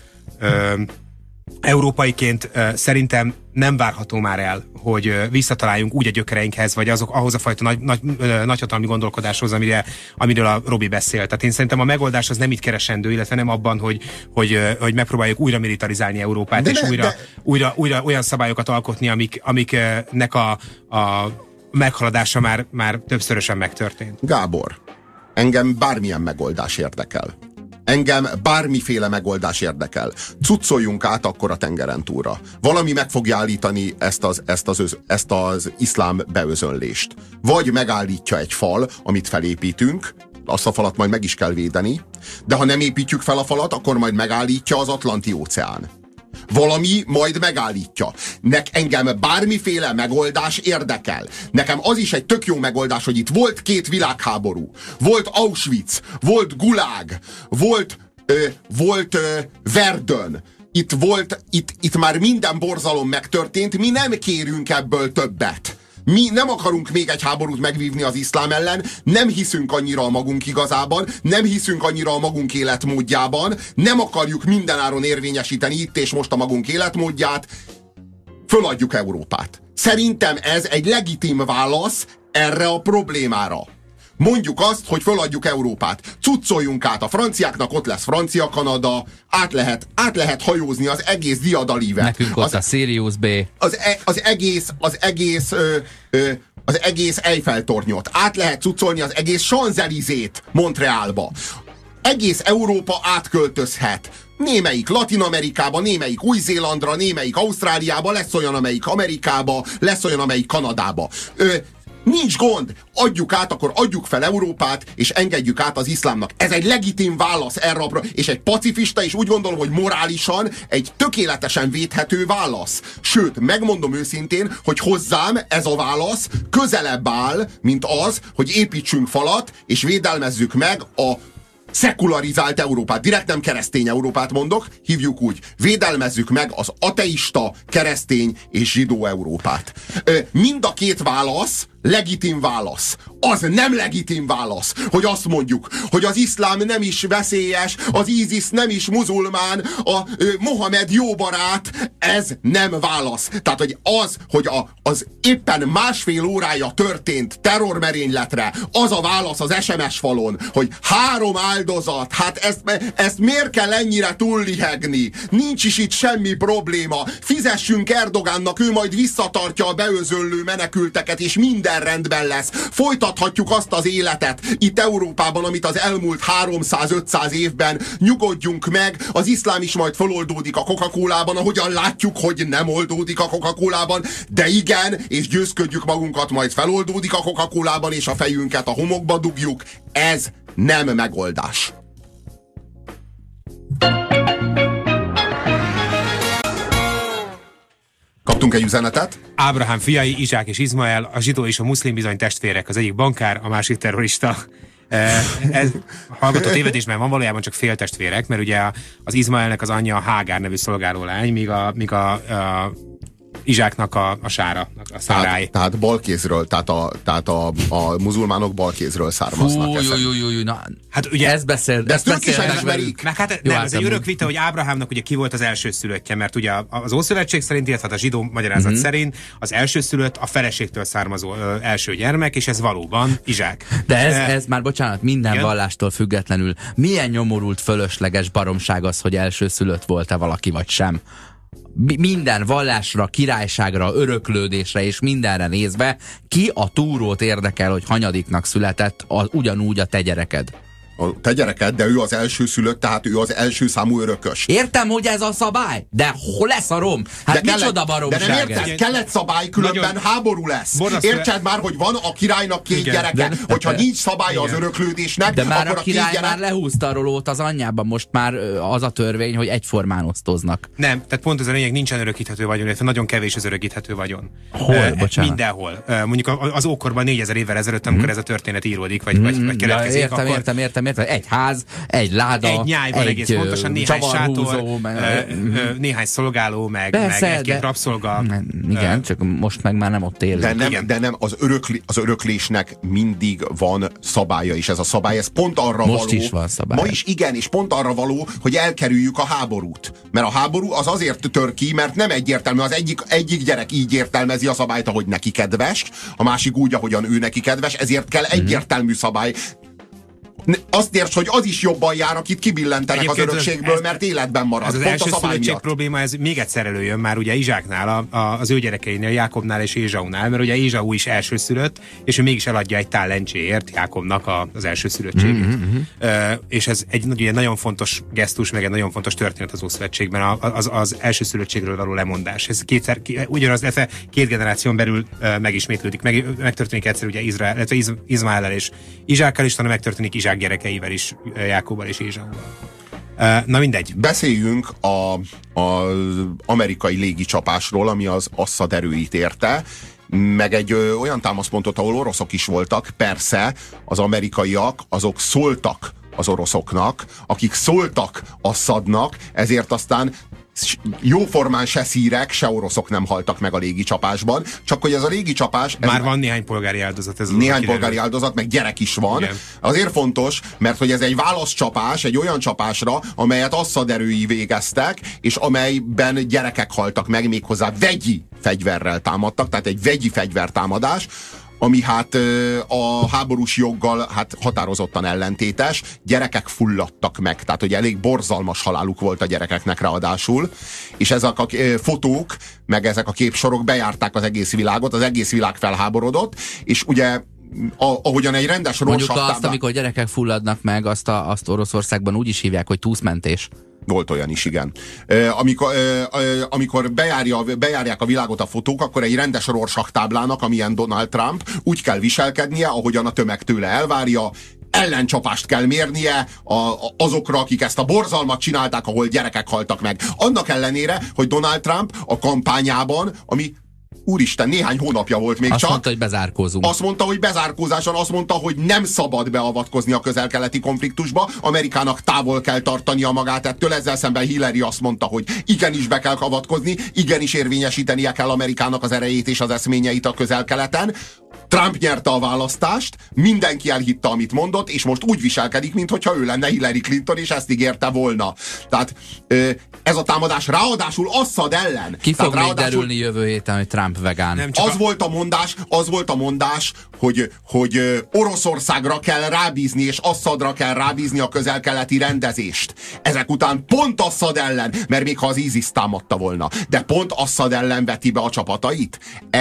európaiként szerintem nem várható már el, hogy visszataláljunk úgy a gyökereinkhez, vagy ahhoz a fajta nagyhatalmi gondolkodáshoz, amiről a Robi beszélt. Tehát én szerintem a megoldás az nem itt keresendő, illetve nem abban, hogy megpróbáljuk újra militarizálni Európát, és újra olyan szabályokat alkotni, amiknek a meghaladása már többszörösen megtörtént. Gábor, engem bármilyen megoldás érdekel. Engem bármiféle megoldás érdekel. Cuccoljunk át akkor a tengeren túlra. Valami meg fogja állítani ezt az iszlám beözönlést. Vagy megállítja egy fal, amit felépítünk, azt a falat majd meg is kell védeni, de ha nem építjük fel a falat, akkor majd megállítja az Atlanti-óceán. Valami majd megállítja. Engem bármiféle megoldás érdekel. Nekem az is egy tök jó megoldás, hogy itt volt 2 világháború. Volt Auschwitz, volt Gulag, volt Verdun. Itt már minden borzalom megtörtént, mi nem kérünk ebből többet. Mi nem akarunk még egy háborút megvívni az iszlám ellen, nem hiszünk annyira a magunk igazában, nem hiszünk annyira a magunk életmódjában, nem akarjuk mindenáron érvényesíteni itt és most a magunk életmódját, föladjuk Európát. Szerintem ez egy legitim válasz erre a problémára. Mondjuk azt, hogy föladjuk Európát. Cuccoljunk át a franciáknak, ott lesz Francia Kanada, át lehet hajózni az egész diadalívet. Nekünk ott a Sirius B. Az egész Eiffel-tornyot. Át lehet cuccolni az egész Champs-Élysées-t Montrealba. Egész Európa átköltözhet. Némelyik Latin-Amerikába, némelyik Új-Zélandra, némelyik Ausztráliába, lesz olyan, amelyik Amerikába, lesz olyan, amelyik Kanadába. Nincs gond, adjuk át, akkor adjuk fel Európát, és engedjük át az iszlámnak. Ez egy legitim válasz erre, és egy pacifista, és úgy gondolom, hogy morálisan egy tökéletesen védhető válasz. Sőt, megmondom őszintén, hogy hozzám ez a válasz közelebb áll, mint az, hogy építsünk falat, és védelmezzük meg a szekularizált Európát, direkt nem keresztény Európát mondok, hívjuk úgy, védelmezzük meg az ateista, keresztény és zsidó Európát. Mind a két válasz legitim válasz. Az nem legitim válasz, hogy azt mondjuk, hogy az iszlám nem is veszélyes, az ISIS nem is muzulmán, a Mohamed jó barát, ez nem válasz. Tehát, hogy az éppen másfél órája történt terrormerényletre, az a válasz az SMS falon, hogy 3 áldozat, hát ezt miért kell ennyire túllihegni? Nincs is itt semmi probléma. Fizessünk Erdogánnak, ő majd visszatartja a beözöllő menekülteket, és minden rendben lesz. Folytathatjuk azt az életet itt Európában, amit az elmúlt 300-500 évben. Nyugodjunk meg, az iszlám is majd feloldódik a Coca-Colában, ahogyan látjuk, hogy nem oldódik a Coca-Colában, de igen, és győzködjük magunkat, majd feloldódik a Coca-Colában, és a fejünket a homokba dugjuk. Ez nem megoldás. Kaptunk egy üzenetet. Ábrahám fiai, Izsák és Izmael, a zsidó és a muszlim bizony testvérek, az egyik bankár, a másik terrorista. Ez hallgató tévedésben van, valójában csak féltestvérek, mert ugye az Izmaelnek az anyja a Hágár nevű szolgálólány, míg a Izsáknak a Sára, a Szárály. Tehát balkézről, tehát a muzulmánok balkézről származnak. Hát ugye ezt de ezt ők is elismerik. Meg hát nem, ez egy örök vita, hogy Ábrahámnak ugye ki volt az elsőszülöttje, mert ugye az Ószövetség szerint, illetve a zsidó magyarázat szerint az elsőszülött a feleségtől származó első gyermek, és ez valóban Izsák. De ez már, bocsánat, minden vallástól függetlenül milyen nyomorult, fölösleges baromság az, hogy elsőszülött volt-e valaki, vagy sem. Minden vallásra, királyságra, öröklődésre és mindenre nézve, ki a túrót érdekel, hogy hanyadiknak született ugyanúgy a te gyereked? A te gyereked, de ő az elsőszülött, tehát ő az első számú örökös. Értem, hogy ez a szabály, de hol lesz a rom? Hát de micsoda baromság. De nem érted, kellett szabály, különben háború lesz. Értsed már, hogy van a királynak 2 gyereke. Hogyha nincs szabálya az öröklődésnek, de már akkor a király már lehúzta a rolót az anyjában, most már az a törvény, hogy egyformán osztoznak. Nem, tehát pont ez a lényeg, nincsen örökíthető vagyon, illetve nagyon kevés az örökíthető vagyon. Hol, bocsánat? Mindenhol. Mondjuk az ókorban 4000 évvel ezelőtt, amikor ez a történet íródik, vagy keletkezik, értem. Egy ház, egy láda, egy nyájban egész pontosan, néhány sátor, néhány szolgáló, meg egy-két rabszolga. Igen, csak most meg már nem ott élünk. De nem, az öröklésnek mindig van szabálya, és ez a szabály, ez pont arra most való. Is van szabály. Ma is igen, és pont arra való, hogy elkerüljük a háborút. Mert a háború az azért tör ki, mert nem egyértelmű. Az egyik gyerek így értelmezi a szabályt, ahogy neki kedves, a másik úgy, ahogyan ő neki kedves, ezért kell egyértelmű szabály. Azt érts, hogy az is jobban jár, akit kibillentenek egyébként az örökségből, mert életben marad. Ez az elsőszülöttség probléma, ez még egyszer előjön már ugye Izsáknál, az ő gyerekeinél, Jákobnál és Ézsaunál, mert ugye Ézsau is elsőszülött, és ő mégis eladja egy tál lencséért Jákobnak az elsőszülöttségét. És ez egy ugye, nagyon fontos gesztus, meg egy nagyon fontos történet az Ószövetségben, az elsőszülöttségről való lemondás. Ez ugyanaz, 2 generáción belül megismétlődik, megtörténik egyszer ugye Izmaellel és Izsákkal, és talán megtörténik Izsák gyerekeivel is, Jákobbal és Ézsauval. Na mindegy. Beszéljünk az amerikai légicsapásról, ami az Assad erőit érte, meg egy olyan támaszpontot, ahol oroszok is voltak. Persze az amerikaiak azok szóltak az oroszoknak, akik szóltak Assadnak, ezért aztán jóformán se szírek, se oroszok nem haltak meg a légicsapásban, csak hogy ez a légicsapás... Már van néhány polgári áldozat. Néhány polgári áldozat, meg gyerek is van. Igen. Azért fontos, mert hogy ez egy válaszcsapás, egy olyan csapásra, amelyet Assad erői végeztek, és amelyben gyerekek haltak meg, méghozzá vegyi fegyverrel támadtak, tehát egy vegyi fegyvertámadás, ami hát a háborús joggal hát határozottan ellentétes, gyerekek fulladtak meg, tehát hogy elég borzalmas haláluk volt a gyerekeknek ráadásul, és ezek a fotók, meg ezek a képsorok bejárták az egész világot, az egész világ felháborodott, és ugye ahogyan egy rendes mondjuk azt, amikor gyerekek fulladnak meg, azt Oroszországban úgy is hívják, hogy túszmentés. Volt olyan is, igen. Amikor bejárják a világot a fotók, akkor egy rendes Rorschach táblának, amilyen Donald Trump, úgy kell viselkednie, ahogyan a tömeg tőle elvárja, ellencsapást kell mérnie azokra, akik ezt a borzalmat csinálták, ahol gyerekek haltak meg. Annak ellenére, hogy Donald Trump a kampányában, ami úristen, néhány hónapja volt még azt csak. Mondta, hogy bezárkózunk. Azt mondta, hogy bezárkózáson, azt mondta, hogy nem szabad beavatkozni a közel-keleti konfliktusba, Amerikának távol kell tartania magát ettől, ezzel szemben Hillary azt mondta, hogy igenis be kell avatkozni, igenis érvényesítenie kell Amerikának az erejét és az eszményeit a közel-keleten. Trump nyerte a választást, mindenki elhitte, amit mondott, és most úgy viselkedik, mintha ő lenne Hillary Clinton, és ezt ígérte volna. Tehát ez a támadás ráadásul Assad ellen. Ki fog még derülni jövő héten, hogy Trump vegán? Az volt a mondás, hogy Oroszországra kell rábízni, és Assadra kell rábízni a közel-keleti rendezést. Ezek után pont Assad ellen, mert még ha az ISIS támadta volna, de pont Assad ellen veti be a csapatait.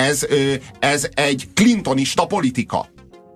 Ez egy clintonista politika.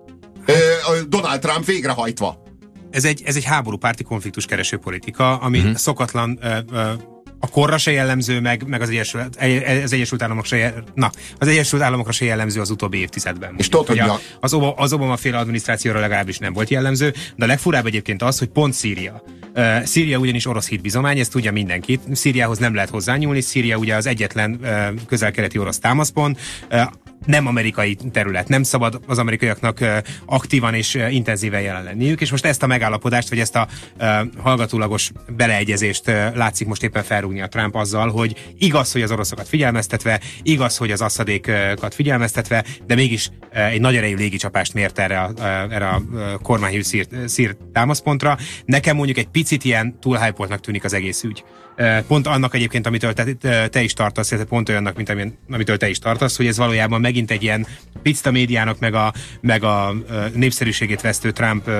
Donald Trump végrehajtva. Ez egy háborúpárti konfliktus kereső politika, ami szokatlan, a korra se jellemző, meg az Egyesült Államokra se jellemző az utóbbi évtizedben. És tudod, hogy az Obama-féle adminisztrációra legalábbis nem volt jellemző, de a legfurább egyébként az, hogy pont Szíria. Szíria ugyanis orosz hitbizomány, ezt tudja mindenki. Szíriához nem lehet hozzányúlni, Szíria ugye az egyetlen közel-keleti orosz támaszpont, nem amerikai terület, nem szabad az amerikaiaknak aktívan és intenzíven jelen lenniük, és most ezt a megállapodást, vagy ezt a hallgatólagos beleegyezést látszik most éppen felrúgni a Trump azzal, hogy igaz, hogy az oroszokat figyelmeztetve, igaz, hogy az Assadékat figyelmeztetve, de mégis egy nagy erejű légicsapást mért erre a kormányhű szír támaszpontra. Nekem mondjuk egy picit ilyen túlhypoltnak tűnik az egész ügy. Pont annak egyébként, amitől te is tartasz, illetve pont olyannak, mint amitől te is tartasz, hogy ez valójában megint egy ilyen picta médiának, meg a népszerűségét vesztő Trump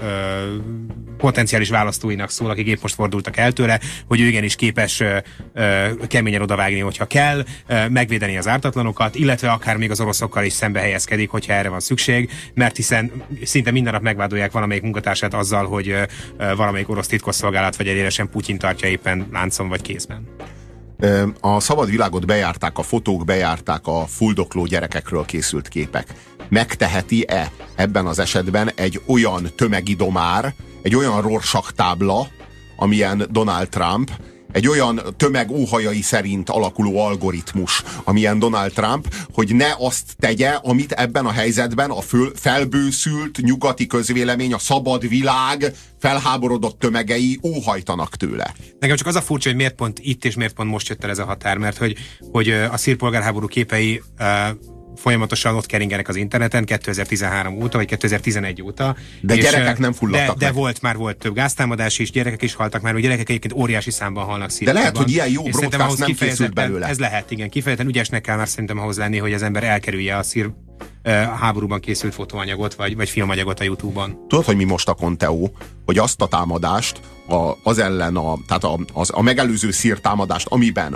potenciális választóinak szól, akik épp most fordultak el tőle, hogy ő igenis képes keményen odavágni, hogyha kell, megvédeni az ártatlanokat, illetve akár még az oroszokkal is szembe helyezkedik, hogyha erre van szükség, mert hiszen szinte minden nap megvádolják valamelyik munkatársát azzal, hogy valamelyik orosz titkosszolgálat vagy egyenesen Putyin tartja éppen láncon vagy kézben. A szabad világot bejárták a fotók, bejárták a fuldokló gyerekekről készült képek. Megteheti-e ebben az esetben egy olyan tömegidomár, egy olyan Rorschach tábla, amilyen Donald Trump, egy olyan tömeg óhajai szerint alakuló algoritmus, amilyen Donald Trump, hogy ne azt tegye, amit ebben a helyzetben a felbőszült nyugati közvélemény, a szabad világ felháborodott tömegei óhajtanak tőle. Nekem csak az a furcsa, hogy miért pont itt és miért pont most jött el ez a határ, mert hogy a szír polgárháború képei folyamatosan ott keringenek az interneten 2013 óta, vagy 2011 óta. De gyerekek nem fulladtak meg. De volt több gáztámadás is, gyerekek is haltak már, hogy gyerekek egyébként óriási számban halnak Szíriában. De lehet, hogy ilyen jó broadcast nem készült belőle. Ez lehet, igen. Kifejezetten ügyesnek kell már szerintem ahhoz lenni, hogy az ember elkerülje a szír háborúban készült fotóanyagot, vagy filmanyagot a YouTube-on. Tudod, hogy mi most a konteó? Hogy azt a támadást, az ellen, tehát a megelőző szír támadást, amiben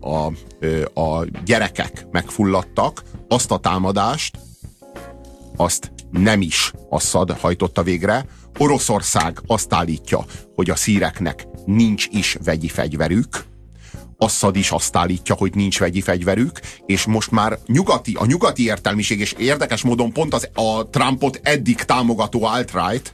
a gyerekek megfulladtak, azt a támadást, azt nem is Assad hajtotta végre. Oroszország azt állítja, hogy a szíreknek nincs is vegyi fegyverük. Assad is azt állítja, hogy nincs vegyi fegyverük, és most már a nyugati értelmiség, és érdekes módon pont a Trumpot eddig támogató alt-right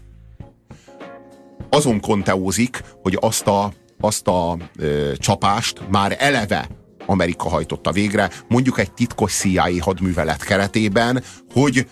azon konteózik, hogy azt a csapást már eleve Amerika hajtotta végre, mondjuk egy titkos CIA hadművelet keretében, hogy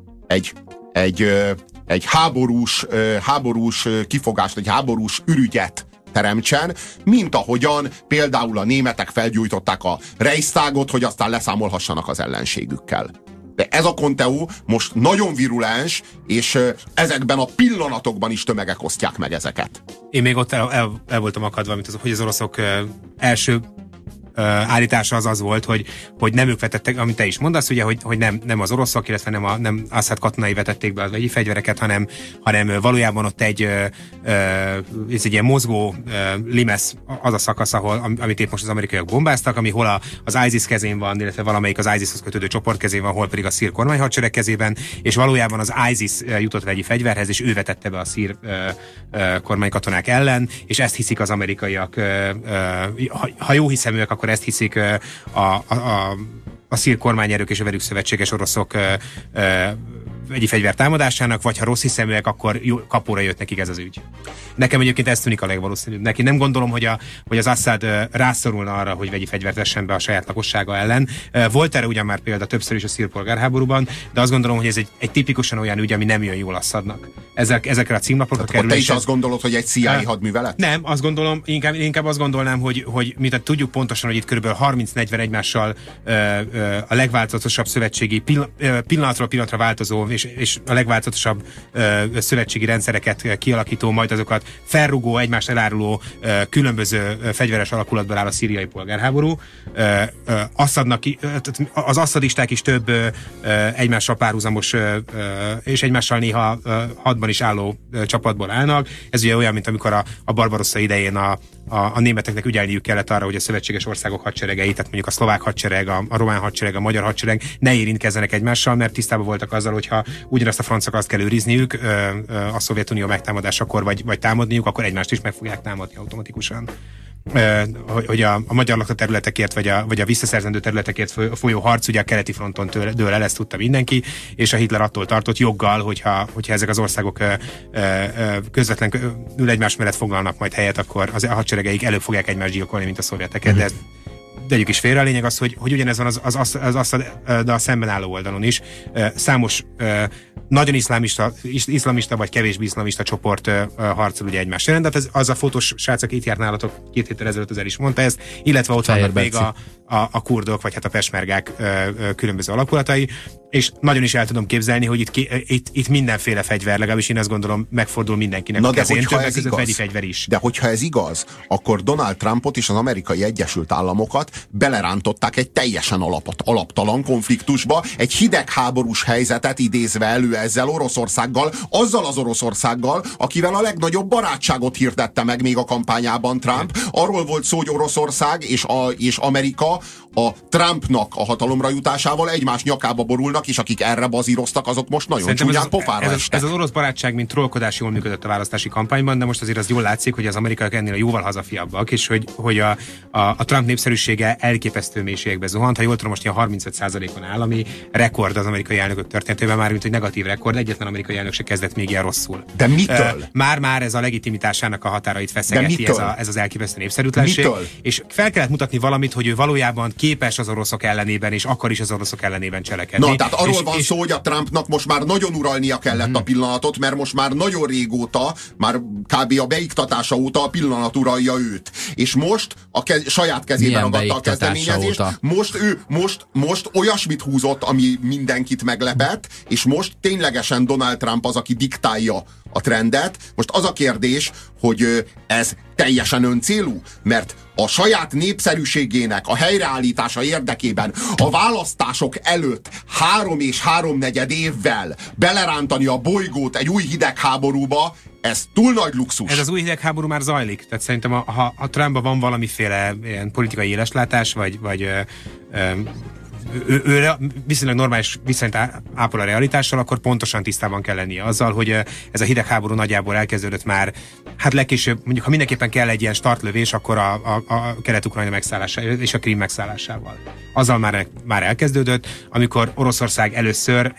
egy háborús kifogást, egy háborús ürügyet teremtsen, mint ahogyan például a németek felgyújtották a Reichstagot, hogy aztán leszámolhassanak az ellenségükkel. De ez a konteó most nagyon virulens, és ezekben a pillanatokban is tömegek osztják meg ezeket. Én még ott el voltam akadva, mint hogy az oroszok első állítása az volt, hogy nem ők vetettek, amit te is mondasz, ugye, hogy nem az oroszok, illetve nem Assad katonai vetették be a vegyi fegyvereket, hanem valójában ott egy ilyen mozgó limesz az a szakasz, amit épp most az amerikaiak bombáztak, ami hol az ISIS kezén van, illetve valamelyik az ISIS-hoz kötődő csoport kezén van, hol pedig a szír kormányhadsereg kezében, és valójában az ISIS jutott vegyi fegyverhez, és ő vetette be a szír kormánykatonák ellen, és ezt hiszik az amerikaiak, ha jó hiszeműek, akkor ezt hiszik a szír kormányerők és a velük szövetséges oroszok vegyi fegyver támadásának, vagy ha rossz hiszeműek, akkor kapóra jött nekik ez az ügy. Nekem egyébként ez tűnik a legvalószínűbb. Neki nem gondolom, hogy az Assad rászorulna arra, hogy vegyi fegyvert vessen be a saját lakossága ellen. Volt erre ugyan már példa többször is a szír polgárháborúban, de azt gondolom, hogy ez egy tipikusan olyan ügy, ami nem jön jól Assadnak. Ezekre a címlapokra kerül. Te is azt gondolod, hogy egy CIA hadművelet? Nem, azt gondolom, inkább azt gondolnám, hogy mint tudjuk pontosan, hogy itt kb. 30-40 egymással a legváltozatosabb szövetségi pillanatról pillanatra változó és a legváltozatosabb szövetségi rendszereket kialakító, majd azokat felrugó, egymást eláruló különböző fegyveres alakulatból áll a szíriai polgárháború. Az asszadisták is több egymással párhuzamos és egymással néha hadban is álló csapatból állnak. Ez ugye olyan, mint amikor a Barbarossa idején a németeknek ügyelniük kellett arra, hogy a szövetséges országok hadseregei, tehát mondjuk a szlovák hadsereg, a román hadsereg, a magyar hadsereg ne érintkezzenek egymással, mert tisztában voltak azzal, hogyha ugyanazt a francok azt kell őrizniük a Szovjetunió megtámadásakor, vagy támadniuk, akkor egymást is meg fogják támadni automatikusan. Hogy a magyar lakta területekért, vagy a visszaszerzendő területekért folyó harc ugye a keleti fronton dől el, ezt tudta mindenki, és a Hitler attól tartott joggal, hogyha ezek az országok közvetlenül egymás mellett foglalnak majd helyet, akkor a hadseregeik előbb fogják egymást gyilkolni, mint a szovjeteket, de tegyük is félre, a lényeg az, hogy ugyanez van az de a szemben álló oldalon is. Számos nagyon iszlamista vagy kevésbé iszlamista csoport harcol ugye egymás ellen. Tehát az a fotós srác, aki itt járt nálatok 2 héttel ezelőtt, el is mondta ezt, illetve ott vannak még a kurdok, vagy hát a pesmergák különböző alakulatai, és nagyon is el tudom képzelni, hogy itt mindenféle fegyver, legalábbis én azt gondolom, megfordul mindenkinek a kezén, többek között vegyi fegyver is. De hogyha ez igaz, akkor Donald Trumpot és az Amerikai Egyesült Államokat belerántották egy teljesen alaptalan konfliktusba, egy hidegháborús helyzetet idézve elő ezzel Oroszországgal, azzal az Oroszországgal, akivel a legnagyobb barátságot hirdette meg még a kampányában Trump. Arról volt szó, hogy Oroszország és Amerika a Trumpnak a hatalomra jutásával egymás nyakába borulnak, és akik erre bazíroztak, azok most nagyon csúnyán pofára estek. Ez az orosz barátság, mint trollkodás jól működött a választási kampányban, de most azért az jól látszik, hogy az amerikaiak ennél jóval hazafiabbak, és hogy a Trump népszerűsége elképesztő mélységekbe zuhant. Ha jól tudom, most ilyen 35%-on áll, ami rekord az amerikai elnökök történetében, már mint hogy negatív rekord, egyetlen amerikai elnök se kezdett még ilyen rosszul. De mitől? Már ez a legitimitásának a határait feszegeti, ez az elképesztő népszerűtlenség. És fel kellett mutatni valamit, hogy ő valójában képes az oroszok ellenében, és akar is az oroszok ellenében cselekedni. Na, tehát arról van szó, hogy a Trumpnak most már nagyon uralnia kellett a pillanatot, mert most már nagyon régóta, már kb. A beiktatása óta a pillanat uralja őt. És most saját kezében ragadta a kezdeményezést. Most olyasmit húzott, ami mindenkit meglepett, és most ténylegesen Donald Trump az, aki diktálja a trendet. Most az a kérdés, hogy ez teljesen öncélú, mert a saját népszerűségének a helyreállítása érdekében a választások előtt 3 és 3/4 évvel belerántani a bolygót egy új hidegháborúba, ez túl nagy luxus. Ez az új hidegháború már zajlik. Tehát szerintem, ha Trumpban van valamiféle ilyen politikai éleslátás, vagy ő viszonylag normális viszonyt ápol a realitással, akkor pontosan tisztában kell lennie azzal, hogy ez a hidegháború nagyjából elkezdődött már, hát legkésőbb, mondjuk ha mindenképpen kell egy ilyen startlövés, akkor a Kelet-Ukrajna megszállása és a Krím megszállásával. Azzal már elkezdődött, amikor Oroszország először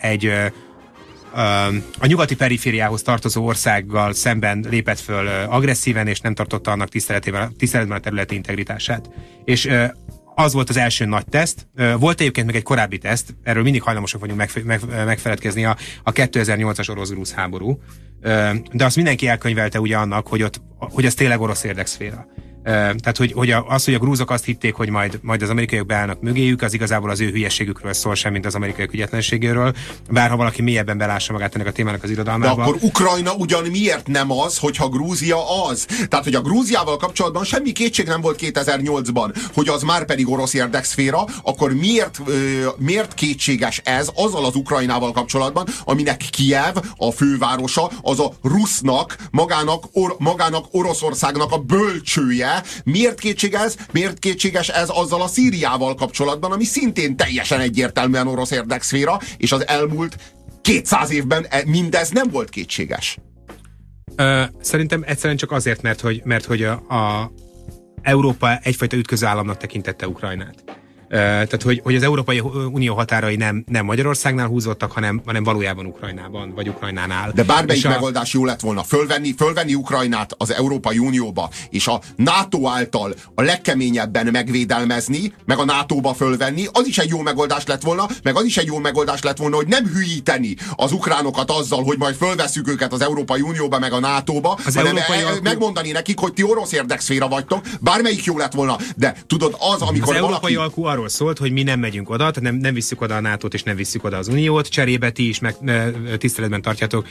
a nyugati perifériához tartozó országgal szemben lépett föl agresszíven, és nem tartotta annak tiszteletben a területi integritását. És az volt az első nagy teszt. Volt egyébként még egy korábbi teszt, erről mindig hajlamosak vagyunk megfeledkezni, a 2008-as orosz-grúz háború. De azt mindenki elkönyvelte ugye annak, hogy ez tényleg orosz érdekszféra. Tehát, hogy a grúzok azt hitték, hogy majd az amerikaiak beállnak mögéjük, az igazából az ő hülyeségükről szól, sem, mint az amerikaiak ügyetlenségéről. Bárha valaki mélyebben belássa magát ennek a témának az irodalmába. De akkor Ukrajna ugyan miért nem az, hogyha Grúzia az? Tehát, hogy a Grúziával kapcsolatban semmi kétség nem volt 2008-ban, hogy az már pedig orosz érdekszféra, akkor miért kétséges ez azzal az Ukrajnával kapcsolatban, aminek Kijev, a fővárosa, az a rusznak, magának Oroszországnak a bölcsője. Miért kétséges ez azzal a Szíriával kapcsolatban, ami szintén teljesen egyértelműen orosz érdekszféra, és az elmúlt 200 évben mindez nem volt kétséges? Szerintem egyszerűen csak azért, mert hogy a Európa egyfajta ütköző államnak tekintette Ukrajnát. Tehát, hogy az Európai Unió határai nem Magyarországnál húzottak, hanem valójában Ukrajnában, vagy Ukrajnánál. De bármelyik megoldás jó lett volna. Fölvenni Ukrajnát az Európai Unióba, és a NATO által a legkeményebben megvédelmezni, meg a NATO-ba fölvenni, az is egy jó megoldás lett volna, meg az is egy jó megoldás lett volna, hogy nem hülyíteni az ukránokat azzal, hogy majd fölvesszük őket az Európai Unióba, meg a NATO-ba, hanem megmondani nekik, hogy ti orosz érdekszféra vagytok, bármelyik jó lett volna. De tudod, amikor az európai alkú arról szólt, hogy mi nem megyünk oda, tehát nem visszük oda a NATO-t és nem visszük oda az Uniót, cserébe ti is tiszteletben tartjátok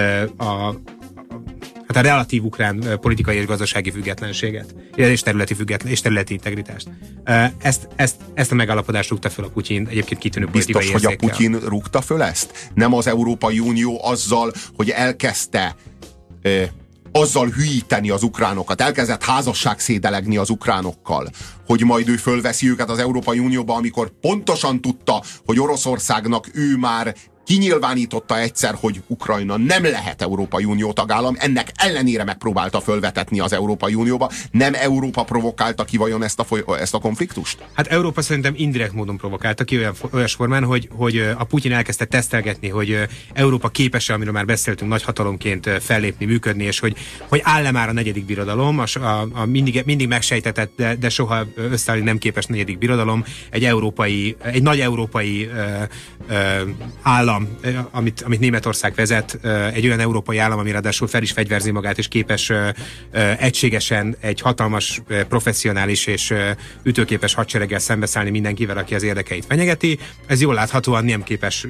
a relatív ukrán politikai és gazdasági függetlenséget, és területi integritást. Ezt a megállapodást rúgta föl a Putyin, egyébként kitűnő politikai érzékkel. Biztos, hogy a Putyin rúgta föl ezt? Nem az Európai Unió azzal, hogy elkezdte azzal hülyíteni az ukránokat, elkezdett házasságszédelegni az ukránokkal, hogy majd ő fölveszi őket az Európai Unióba, amikor pontosan tudta, hogy Oroszországnak ő már kinyilvánította egyszer, hogy Ukrajna nem lehet Európai Unió tagállam, ennek ellenére megpróbálta fölvetetni az Európai Unióba. Nem Európa provokálta ki vajon ezt a konfliktust? Hát Európa szerintem indirekt módon provokálta ki olyas formán, hogy a Putyin elkezdte tesztelgetni, hogy Európa képes-e, amiről már beszéltünk, nagyhatalomként fellépni, működni, és hogy áll-e már a negyedik birodalom, a mindig megsejtetett, de soha összeállni nem képes negyedik birodalom, egy nagy európai állam, amit Németország vezet, egy olyan európai állam, ami ráadásul fel is fegyverzi magát, és képes egységesen egy hatalmas, professzionális és ütőképes hadsereggel szembeszállni mindenkivel, aki az érdekeit fenyegeti. Ez jól láthatóan nem képes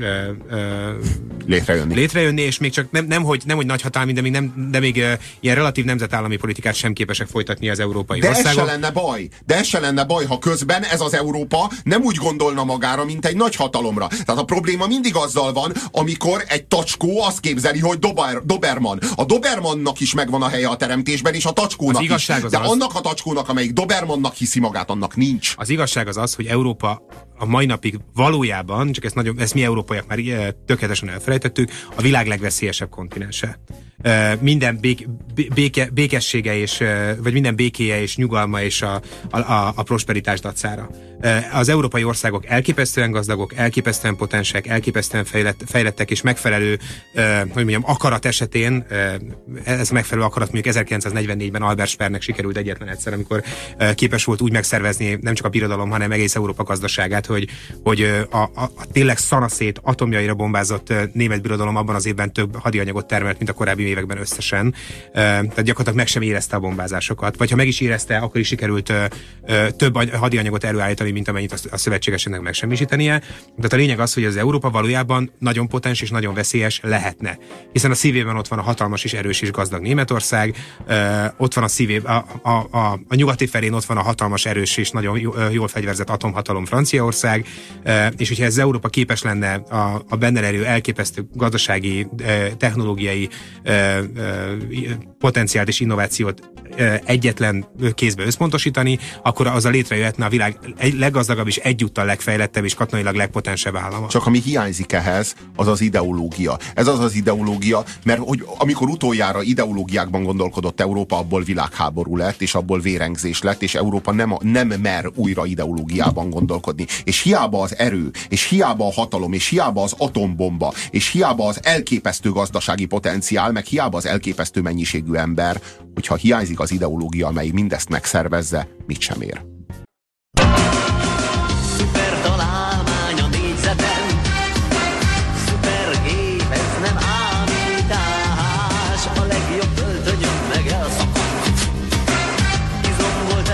létrejönni, és még csak nem hogy nagyhatalmi, de még ilyen relatív nemzetállami politikát sem képesek folytatni az európai országok. De ez se lenne baj, ha közben ez az Európa nem úgy gondolna magára, mint egy nagy hatalomra. Tehát a probléma mindig azzal van, amikor egy tacskó azt képzeli, hogy Doberman. A Dobermannak is megvan a helye a teremtésben, és a tacskónak is. De annak a tacskónak, amelyik Dobermannak hiszi magát, annak nincs. Az igazság az, hogy Európa a mai napig valójában, csak ezt mi európaiak már tökéletesen elfelejtettük, a világ legveszélyesebb kontinense. Minden békessége vagy minden békéje és nyugalma és a prosperitás dacára. Az európai országok elképesztően gazdagok, elképesztően potensek, elképesztően fejlettek és megfelelő, akarat esetén, ez a megfelelő akarat mondjuk 1944-ben Albert Speernek sikerült egyetlen egyszer, amikor képes volt úgy megszervezni nem csak a birodalom, hanem egész Európa gazdaságát, hogy a tényleg szanaszét atomjaira bombázott német birodalom abban az évben több hadianyagot termelt, mint a korábbi években összesen. Tehát gyakorlatilag meg sem érezte a bombázásokat. Vagy ha meg is érezte, akkor is sikerült több hadianyagot előállítani, mint amennyit a szövetségeseknek megsemmisítenie. Tehát a lényeg az, hogy az Európa valójában nagyon potens és nagyon veszélyes lehetne. Hiszen a szívében ott van a hatalmas és erős és gazdag Németország, ott van a nyugati felén ott van a hatalmas, erős és nagyon jól fegyverzett atomhatalom Franciaország, és hogyha ez Európa képes lenne a benne levő elképesztő gazdasági, technológiai potenciált és innovációt egyetlen kézbe összpontosítani, akkor azzal létrejöhetne a világ leggazdagabb és egyúttal legfejlettebb és katonailag legpotensebb állama. Csak ami hiányzik ehhez, az az ideológia. Ez az ideológia, mert hogy amikor utoljára ideológiákban gondolkodott Európa, abból világháború lett, és abból vérengzés lett, és Európa nem mer újra ideológiában gondolkodni. És hiába az erő, és hiába a hatalom, és hiába az atombomba, és hiába az elképesztő gazdasági potenciál, meg hiába az elképesztő mennyiségű ember, hogyha hiányzik az ideológia, amely mindezt megszervezze, mit sem ér. Szuper találmány a négyzeten, szuper gép, ez nem ámítás, a legjobb öltönyöm meg elszakadt. Izom volt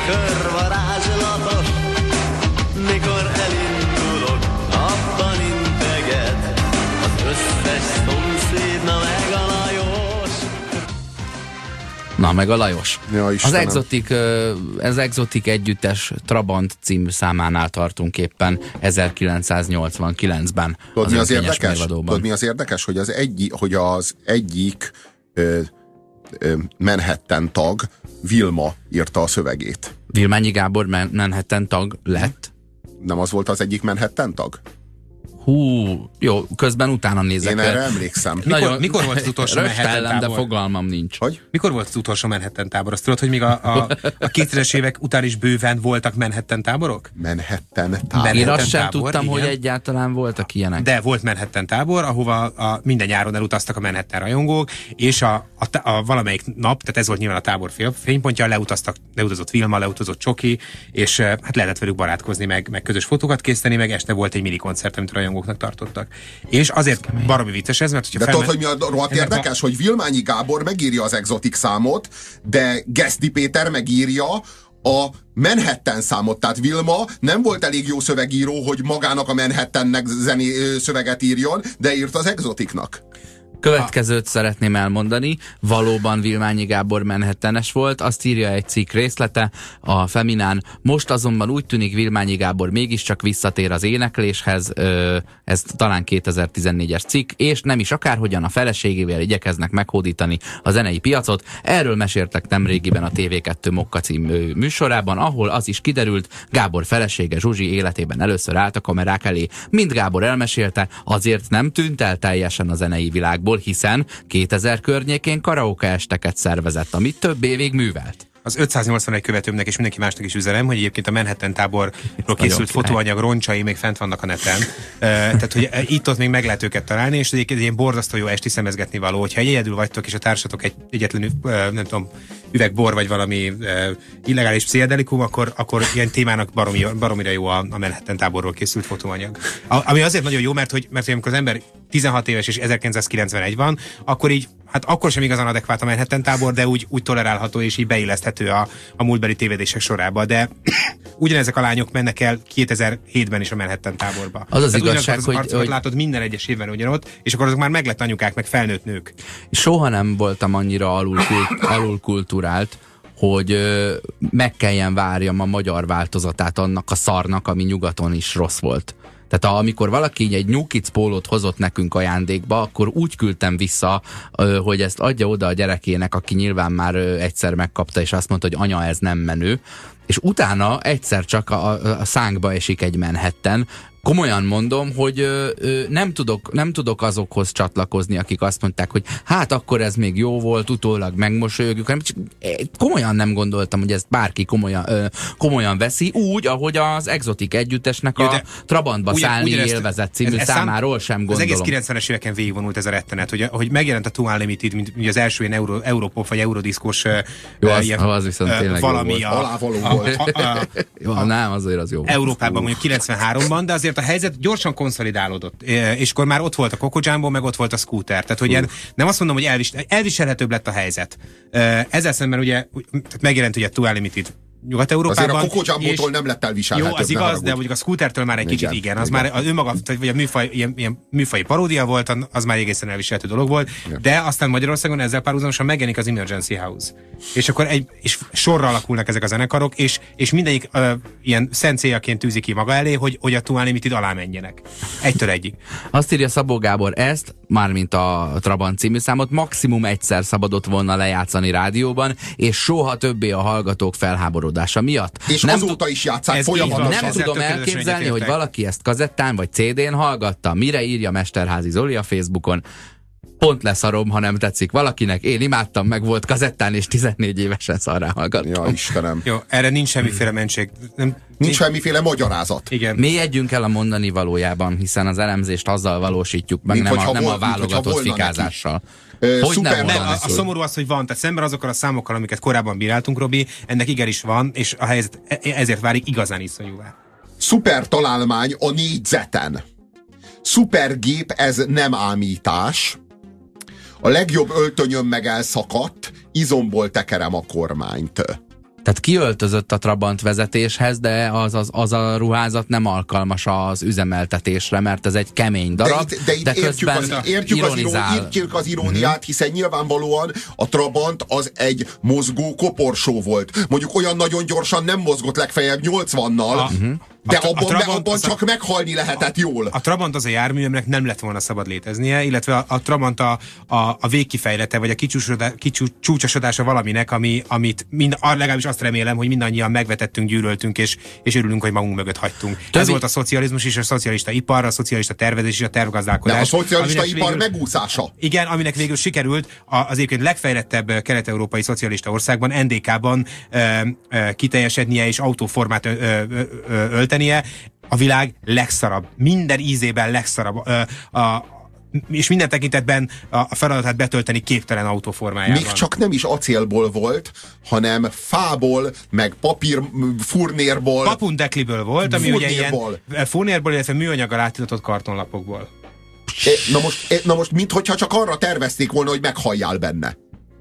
kör varázslatos, mikor elindulok, abban integet az összes szomszéd, na meg a Lajos. Na, meg a Lajos. Ja, Istenem. Az Exotic együttes Trabant című számánál tartunk éppen 1989-ben. Tudod, mi az érdekes? Tudod, mi az érdekes? Hogy az egyik Manhattan tag, Vilma írta a szövegét. Vilmányi Gábor Manhattan tag lett. Nem az volt az egyik Manhattan tag? Hú, jó, közben utána nézek. Én erre emlékszem. Mikor volt az utolsó Manhattan tábor? De fogalmam nincs. Hogy? Mikor volt az utolsó Manhattan tábor? Azt tudod, hogy még a 2000-es évek után is bőven voltak Manhattan táborok? Manhattan tábor. Én azt sem tudtam, igen. hogy egyáltalán voltak ilyenek. De volt Manhattan tábor, ahova minden nyáron elutaztak a Manhattan rajongók, és a valamelyik nap, tehát ez volt nyilván a tábor fénypontja, leutazott Vilma, leutazott Csoki, és hát lehetett velük barátkozni, meg közös fotókat készíteni, meg este volt egy mini koncert, amit a rajongóknak tartottak. És azért baromi vicces ez, mert hogyha de tudod, hogy mi a rohadt érdekes, hogy Vilmányi Gábor megírja az Exotic számot, de Geszti Péter megírja a Manhattan számot, tehát Vilma nem volt elég jó szövegíró, hogy magának a Manhattannek szöveget írjon, de írt az Exoticnak. Következőt szeretném elmondani, valóban Vilmányi Gábor Manhattanes volt, azt írja egy cikk részlete a Feminán. Most azonban úgy tűnik, Vilmányi Gábor mégiscsak visszatér az énekléshez, ez talán 2014-es cikk, és nem is akárhogyan a feleségével igyekeznek meghódítani a zenei piacot. Erről meséltek nemrégiben a TV2 Mokka című műsorában, ahol az is kiderült, Gábor felesége Zsuzsi életében először állt a kamerák elé. Mint Gábor elmesélte, azért nem tűnt el teljesen a zenei világból, hiszen 2000 környékén karaoke esteket szervezett, amit több évig művelt. Az 581 követőmnek és mindenki másnak is üzenem, hogy egyébként a Manhattan táborról készült fotóanyag roncsai még fent vannak a neten. Tehát, hogy itt-ott még meg lehet őket találni, és egyébként egy ilyen borzasztó jó esti szemezgetni való. Hogyha egyedül vagytok, és a társatok egyetlen, nem tudom, üvegbor, vagy valami illegális pszichedelikum, akkor ilyen témának baromira jó a Manhattan táborról készült fotóanyag. Ami azért nagyon jó, mert amikor az ember 16 éves és 1991 van, akkor így, hát akkor sem igazán adekvát a Manhattan tábor, de úgy tolerálható és így beilleszthető a múltbeli tévedések sorába, de ugyanezek a lányok mennek el 2007-ben is a Manhattan táborba. Az igazság, hogy látod minden egyes évben ugyanott, és akkor azok már meglett anyukák, meg felnőtt nők. Soha nem voltam annyira alulkulturált, hogy meg kelljen várjam a magyar változatát annak a szarnak, ami nyugaton is rossz volt. Tehát amikor valaki egy New Kids pólót hozott nekünk ajándékba, akkor úgy küldtem vissza, hogy ezt adja oda a gyerekének, aki nyilván már egyszer megkapta, és azt mondta, hogy anya, ez nem menő. És utána egyszer csak a szánkba esik egy Manhattan. Komolyan mondom, hogy nem tudok azokhoz csatlakozni, akik azt mondták, hogy hát akkor ez még jó volt, utólag megmosolyogjuk, hanem csak komolyan nem gondoltam, hogy ezt bárki komolyan veszi, úgy, ahogy az Exotic együttesnek a Trabantba szállni élvezett című számáról sem gondolom. Az egész 90-es éveken végigvonult ez a rettenet, hogy megjelent a Too Unlimited, mint az első ilyen Európop vagy eurodiszkos az viszont tényleg valami alávaló volt. Nem, azért az jó. Európában mondjuk 93-ban, de azért a helyzet gyorsan konszolidálódott, és akkor már ott volt a Coco Jumbo, meg ott volt a Scooter. Tehát, hogy nem azt mondom, hogy elviselhetőbb lett a helyzet. Ezzel szemben ugye megjelent ugye a Too Unlimited Nyugat-Európában. Azért a Coco Jumbo-tól nem lett elviselhetőbb. Jó, az igaz, de mondjuk a Scootertől már egy kicsit igen. Az már az önmaga, vagy a műfaj, ilyen műfaji paródia volt, az már egészen elviselhető dolog volt, de aztán Magyarországon ezzel párhuzamosan megjelenik az Emergency House. És akkor és sorra alakulnak ezek a zenekarok, és mindegyik ilyen szent céljaként tűzi ki maga elé, hogy a Too Unlimited alá menjenek. Egytől egyig. Azt írja Szabó Gábor, ezt, mármint a Trabant című számot, maximum egyszer szabadott volna lejátszani rádióban, és soha többé a hallgatók felháborodása miatt. És nem azóta is játsszák folyamatosan. Nem tudom elképzelni, hogy valaki ezt kazettán vagy CD-n hallgatta. Mire írja Mesterházi Zoli a Facebookon? Pont leszarom, ha nem tetszik valakinek. Én imádtam, meg volt kazettán, és 14 évesen szarrá hallgattam. Ja, Istenem. Jó, erre nincs semmiféle mentség. Nincs semmiféle magyarázat. Igen. Mélyedjünk el a mondani valójában, hiszen az elemzést azzal valósítjuk meg, nem a válogatott fikázással. A szomorú az, hogy van, tehát szemben azokkal a számokkal, amiket korábban bíráltunk, Robi, ennek igenis van, és a helyzet ezért válik igazán iszonyúvá. Szuper találmány a négyzeten. Szupergép, ez nem ámítás. A legjobb öltönyöm meg elszakadt, izomból tekerem a kormányt. Tehát kiöltözött a Trabant vezetéshez, de az a ruházat nem alkalmas az üzemeltetésre, mert ez egy kemény darab, de közben értjük az iróniát, hiszen nyilvánvalóan a Trabant az egy mozgó koporsó volt. Mondjuk olyan nagyon gyorsan nem mozgott, legfeljebb 80-nal, de abban csak meghalni lehetett jól. A Trabant az a jármű, aminek nem lett volna szabad léteznie, illetve a Trabant a végkifejlete, vagy a kicsúcsosodása valaminek, amit legalábbis azt remélem, hogy mindannyian megvetettünk, gyűlöltünk, és örülünk, hogy magunk mögött hagytunk. Ez volt a szocializmus és a szocialista ipar, a szocialista tervezés és a tervgazdálkodás. De a szocialista ipar megúszása. Igen, aminek végül sikerült az egyébként legfejlettebb kelet-európai szocialista országban, NDK-ban kiteljesednie és autóformát öltenie. A világ legszarabb, minden ízében legszarabb, és minden tekintetben a feladatát betölteni képtelen autóformájában. Még csak nem is acélból volt, hanem fából, meg papír furnérból. Papundekliből volt, ami ugye ilyen furnérból, illetve műanyaggal átiratott kartonlapokból. Na most minthogyha csak arra tervezték volna, hogy meghalljál benne.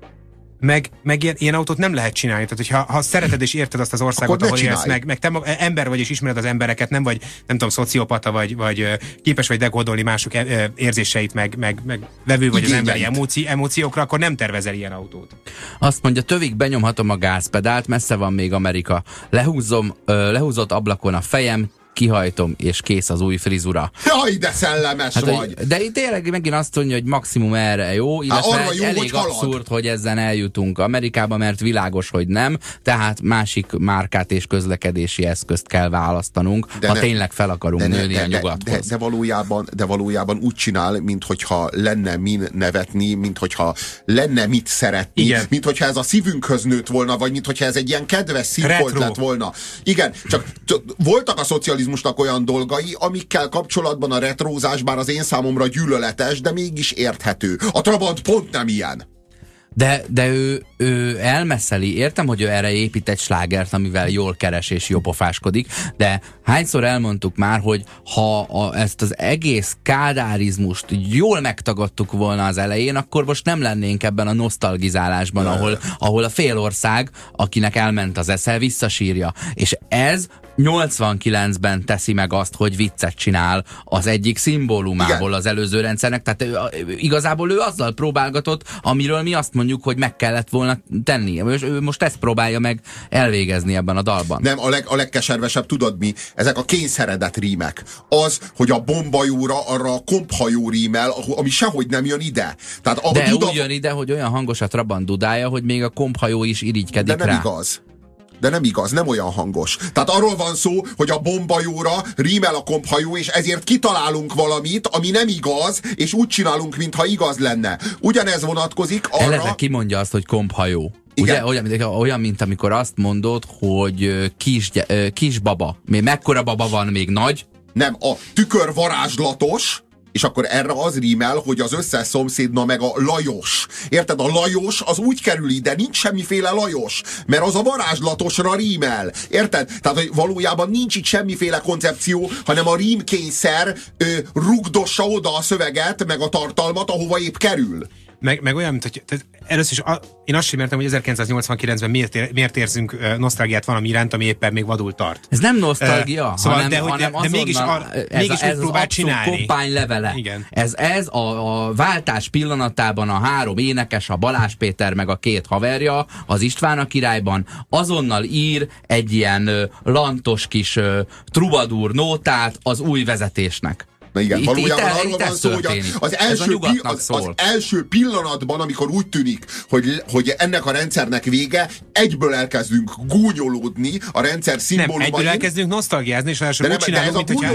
Meg ilyen autót nem lehet csinálni. Tehát, ha szereted és érted azt az országot, ahol élsz, meg te ember vagy és ismered az embereket, nem vagy, nem tudom, szociopata, vagy képes vagy dekódolni mások érzéseit, meg vevő vagy az emberi emóciókra, akkor nem ilyen autót. Azt mondja, tövig benyomhatom a gázpedált, messze van még Amerika. Lehúzott ablakon a fejem, kihajtom, és kész az új frizura. Jaj, de szellemes vagy! De itt tényleg megint azt mondja, hogy maximum erre jó, illetve jó, elég abszurd, hogy ezzel eljutunk Amerikába, mert világos, hogy nem, tehát másik márkát és közlekedési eszközt kell választanunk, ha tényleg fel akarunk nőni a nyugathoz. De valójában úgy csinál, minthogyha lenne min nevetni, minthogyha lenne mit szeretni, minthogyha ez a szívünkhöz nőtt volna, vagy minthogyha ez egy ilyen kedves színfolt lett volna. Igen, csak voltak a szocializmusnak olyan dolgai, amikkel kapcsolatban a retrózás bár az én számomra gyűlöletes, de mégis érthető. A Trabant pont nem ilyen. De ő elmeszeli, értem, hogy ő erre épít egy slágert, amivel jól keres és jópofáskodik, de hányszor elmondtuk már, hogy ha ezt az egész kádárizmust jól megtagadtuk volna az elején, akkor most nem lennénk ebben a nosztalgizálásban, ahol a félország, akinek elment az esze, visszasírja. És ez 89-ben teszi meg azt, hogy viccet csinál az egyik szimbólumából az előző rendszernek, tehát igazából ő azzal próbálgatott, amiről mi azt mondjuk, hogy meg kellett volna tenni. Ő most ezt próbálja meg elvégezni ebben a dalban. Nem, a legkeservesebb, tudod mi? Ezek a kényszeredett rímek. Az, hogy a bombajóra arra a komphajó rímel, ami sehogy nem jön ide. Tehát de úgy jön ide, hogy olyan hangos a Trabant dudája, hogy még a komphajó is irigykedik rá. De nem igaz. De nem igaz, nem olyan hangos. Tehát arról van szó, hogy a bombajóra rímel a komphajó, és ezért kitalálunk valamit, ami nem igaz, és úgy csinálunk, mintha igaz lenne. Ugyanez vonatkozik arra... Eleve kimondja azt, hogy komphajó. Ugye? Olyan, mint amikor azt mondod, hogy kis baba. Mekkora baba van, még nagy? Nem, a tükör varázslatos, és akkor erre az rímel, hogy az összes szomszédna meg a Lajos. Érted? A Lajos az úgy kerül ide, nincs semmiféle Lajos, mert az a varázslatosra rímel. Érted? Tehát, hogy valójában nincs itt semmiféle koncepció, hanem a rímkényszer rugdossa oda a szöveget, meg a tartalmat, ahova épp kerül. Meg olyan, mint hogy először is én azt sem értem, hogy 1989-ben miért érzünk nosztalgiát valami iránt, ami éppen még vadul tart. Ez nem nosztalgia, szóval, hanem mégis úgy próbál csinálni. Kompány levele. Igen. Ez a váltás pillanatában a 3 énekes, a Balázs Péter meg a 2 haverja, az István a királyban azonnal ír egy ilyen lantos kis trubadur nótát az új vezetésnek. Na igen, valójában arról van szó, hogy az első pillanatban, amikor úgy tűnik, hogy ennek a rendszernek vége, egyből elkezdünk gúnyolódni a rendszer szimbólumain. Nem, egyből elkezdünk nosztalgiázni, és ráadásul úgy csinálunk, mintha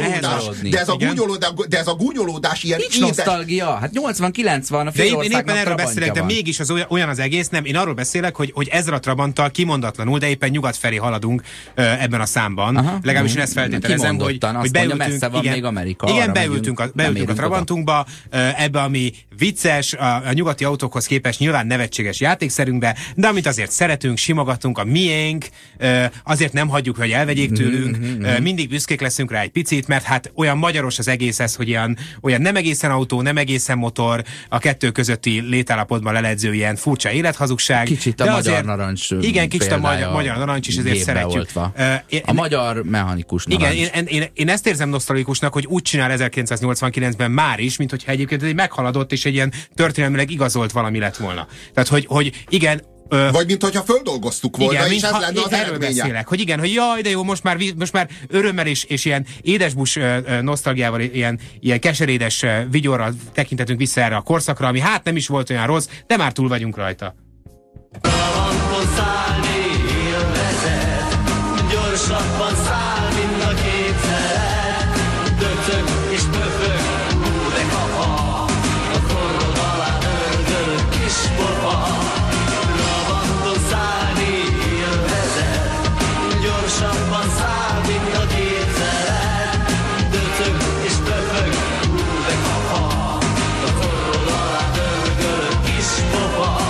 de ez a gúnyolódás ilyen nincs nosztalgia, hát 89 van a félországnak. De én éppen erről beszélek, de mégis az olyan az egész, nem. Én arról beszélek, hogy ezzel a Trabanttal kimondatlanul, de éppen nyugat felé haladunk ebben a számban. Legalábbis én ezt feltételezem, hogy beültünk. Messze van még Amerika. Igen, beültünk a Trabantunkba, ebbe, ami vicces, a nyugati autókhoz képest nyilván nevetséges játékszerünkbe, de amit azért szeretünk, simogatunk, a miénk, azért nem hagyjuk, hogy elvegyék tőlünk, mindig büszkék leszünk rá egy picit, mert hát olyan magyaros az egész ez, hogy olyan nem egészen autó, nem egészen motor, a kettő közötti létállapotban leledző ilyen furcsa élethazugság. Kicsit a magyar narancs. Igen, kicsit a magyar narancs is, ezért szeretjük. A magyar mechanikus narancs. Igen, én ezt érzem nosztalgikusnak, hogy úgy csinál 1989-ben már is, mint hogyha egyébként egy meghaladott és egy ilyen történelmileg igazolt valami lett volna. Tehát, hogy igen, vagy mint hogyha földolgoztuk volna, igen, és ez lenne az erről beszélek, hogy igen, hogy jaj, de jó, most már örömmel és ilyen édesbus nosztalgiával, ilyen keserédes vigyorral tekintetünk vissza erre a korszakra, ami hát nem is volt olyan rossz, de már túl vagyunk rajta. Trabanton szállni élvezet, gyorsabban száll, mint a kétszer. Döcög és pöfög, hú de kapa, a korrod alá ördög kis pofa. Trabanton szállni élvezet, gyorsabban száll, mint a kétszer. Döcög és pöfög, hú de kapa, a korrod alá ördög kis pofa.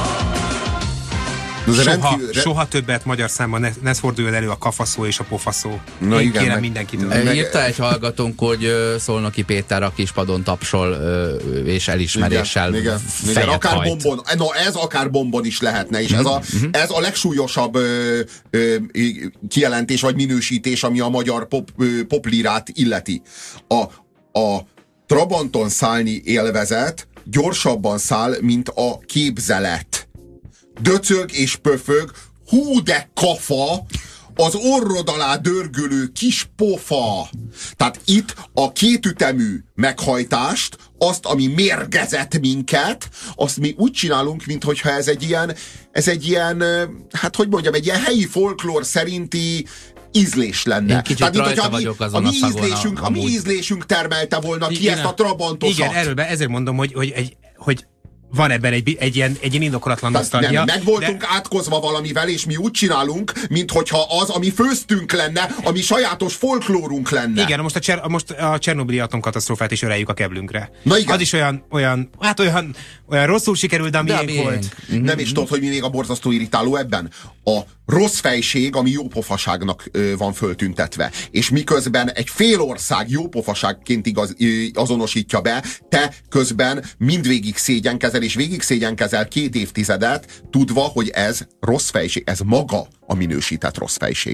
Soha többet magyar számban ne forduljon elő a kafaszó és a pofaszó. Na, én igen, kérem mindenkitől. Írta egy hallgatónk, hogy Szolnoki Péter a kispadon tapsol és elismeréssel igen, akár hajt. bombon. Na, ez akár bombon is lehetne, és ez a legsúlyosabb kijelentés vagy minősítés, ami a magyar poplírát illeti. A Trabanton szállni élvezet gyorsabban száll, mint a képzelet. Döcög és pöfög, hú de kafa, az orrod alá dörgölő kis pofa. Tehát itt a kétütemű meghajtást, azt, ami mérgezett minket, azt mi úgy csinálunk, minthogyha ez egy ilyen, hát hogy mondjam, egy ilyen helyi folklór szerinti ízlés lenne. Én kicsit rajta vagyok azon a szagon. A mi ízlésünk termelte volna ki ezt a trabantosat. Igen, ezért mondom, hogy van ebben egy ilyen indokolatlan nosztalgia. Meg voltunk átkozva valamivel, és mi úgy csinálunk, minthogyha az, ami főztünk lenne, ami sajátos folklórunk lenne. Igen, most a Csernobili atomkatasztrófát is öreljük a keblünkre. Na igen. Az is olyan rosszul sikerült, de a miénk volt. Nem is tudod, hogy mi még a borzasztó irritáló ebben? A rossz fejség, ami jópofaságnak van föltüntetve. És miközben egy fél ország jópofaságként azonosítja be, te közben mindvégig szégyenkezel, és végig szégyenkezel 2 évtizedet, tudva, hogy ez rossz fejség. Ez maga a minősített rossz fejség.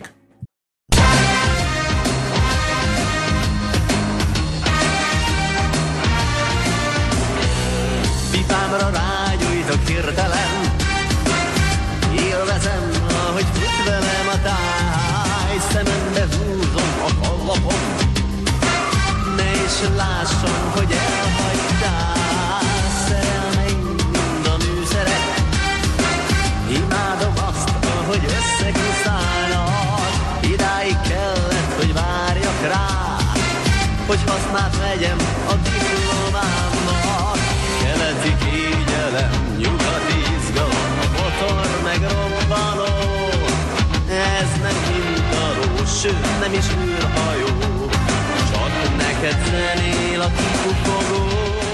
Pipámra rágyújtok hirtelen, élvezem, ahogy fut velem a táj, szemembe húzom a kallapot, ne is lássam, hogy elhagytál. Szerelmeim mind a műszerek, imádom azt, ahogy összekuszálnak. Idáig kellett, hogy várjak rá, hogy hasznát vegyem a diplomámnak. Keleti kégyelem, nyugati izgalom, a motor megrobbanó. Ez nem hintaró, sőt nem is űrhajó, csak neked zenél a kifufogó.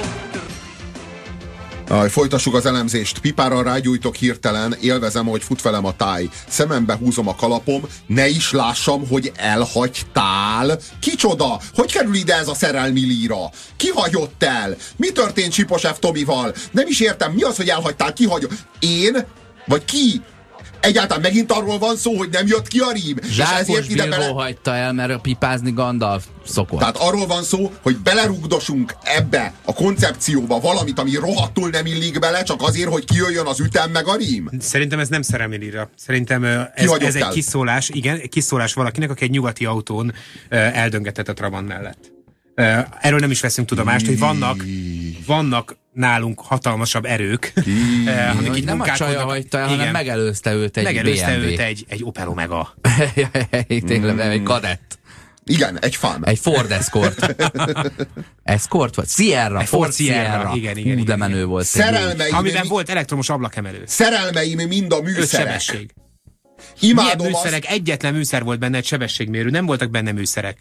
Folytassuk az elemzést. Pipára rágyújtok hirtelen, élvezem, hogy fut velem a táj. Szemembe húzom a kalapom, ne is lássam, hogy elhagytál. Kicsoda? Hogy kerül ide ez a szerelmi líra? Ki hagyott el? Mi történt Sipos F. Tomival? Nem is értem, mi az, hogy elhagytál? Ki hagyott? Én? Vagy ki? Egyáltalán megint arról van szó, hogy nem jött ki a rím. Zsákos Bilbó hagyta el, mert pipázni Gandalf szokott. Tehát arról van szó, hogy belerugdosunk ebbe a koncepcióba valamit, ami rohadtul nem illik bele, csak azért, hogy kijöjjön az ütem meg a rím. Szerintem ez nem szerelmi líra. Szerintem ez egy kiszólás, igen, kiszólás valakinek, aki egy nyugati autón eldöngetett a Trabant mellett. Erről nem is veszünk tudomást, hogy vannak nálunk hatalmasabb erők, amik itt nem a csaja hagyta el, hanem megelőzte őt egy BMW. Egy Opel Omega. Tényleg, egy Kadett. Igen, egy Fan. Egy Ford Escort. Escort vagy? Sierra. Ford Sierra. Igen. De menő volt. Amiben volt elektromos ablakemelő. Szerelmeim mind a műszerek. Sebesség. Imádom milyen műszerek? Egyetlen műszer volt benne, egy sebességmérő. Nem voltak benne műszerek.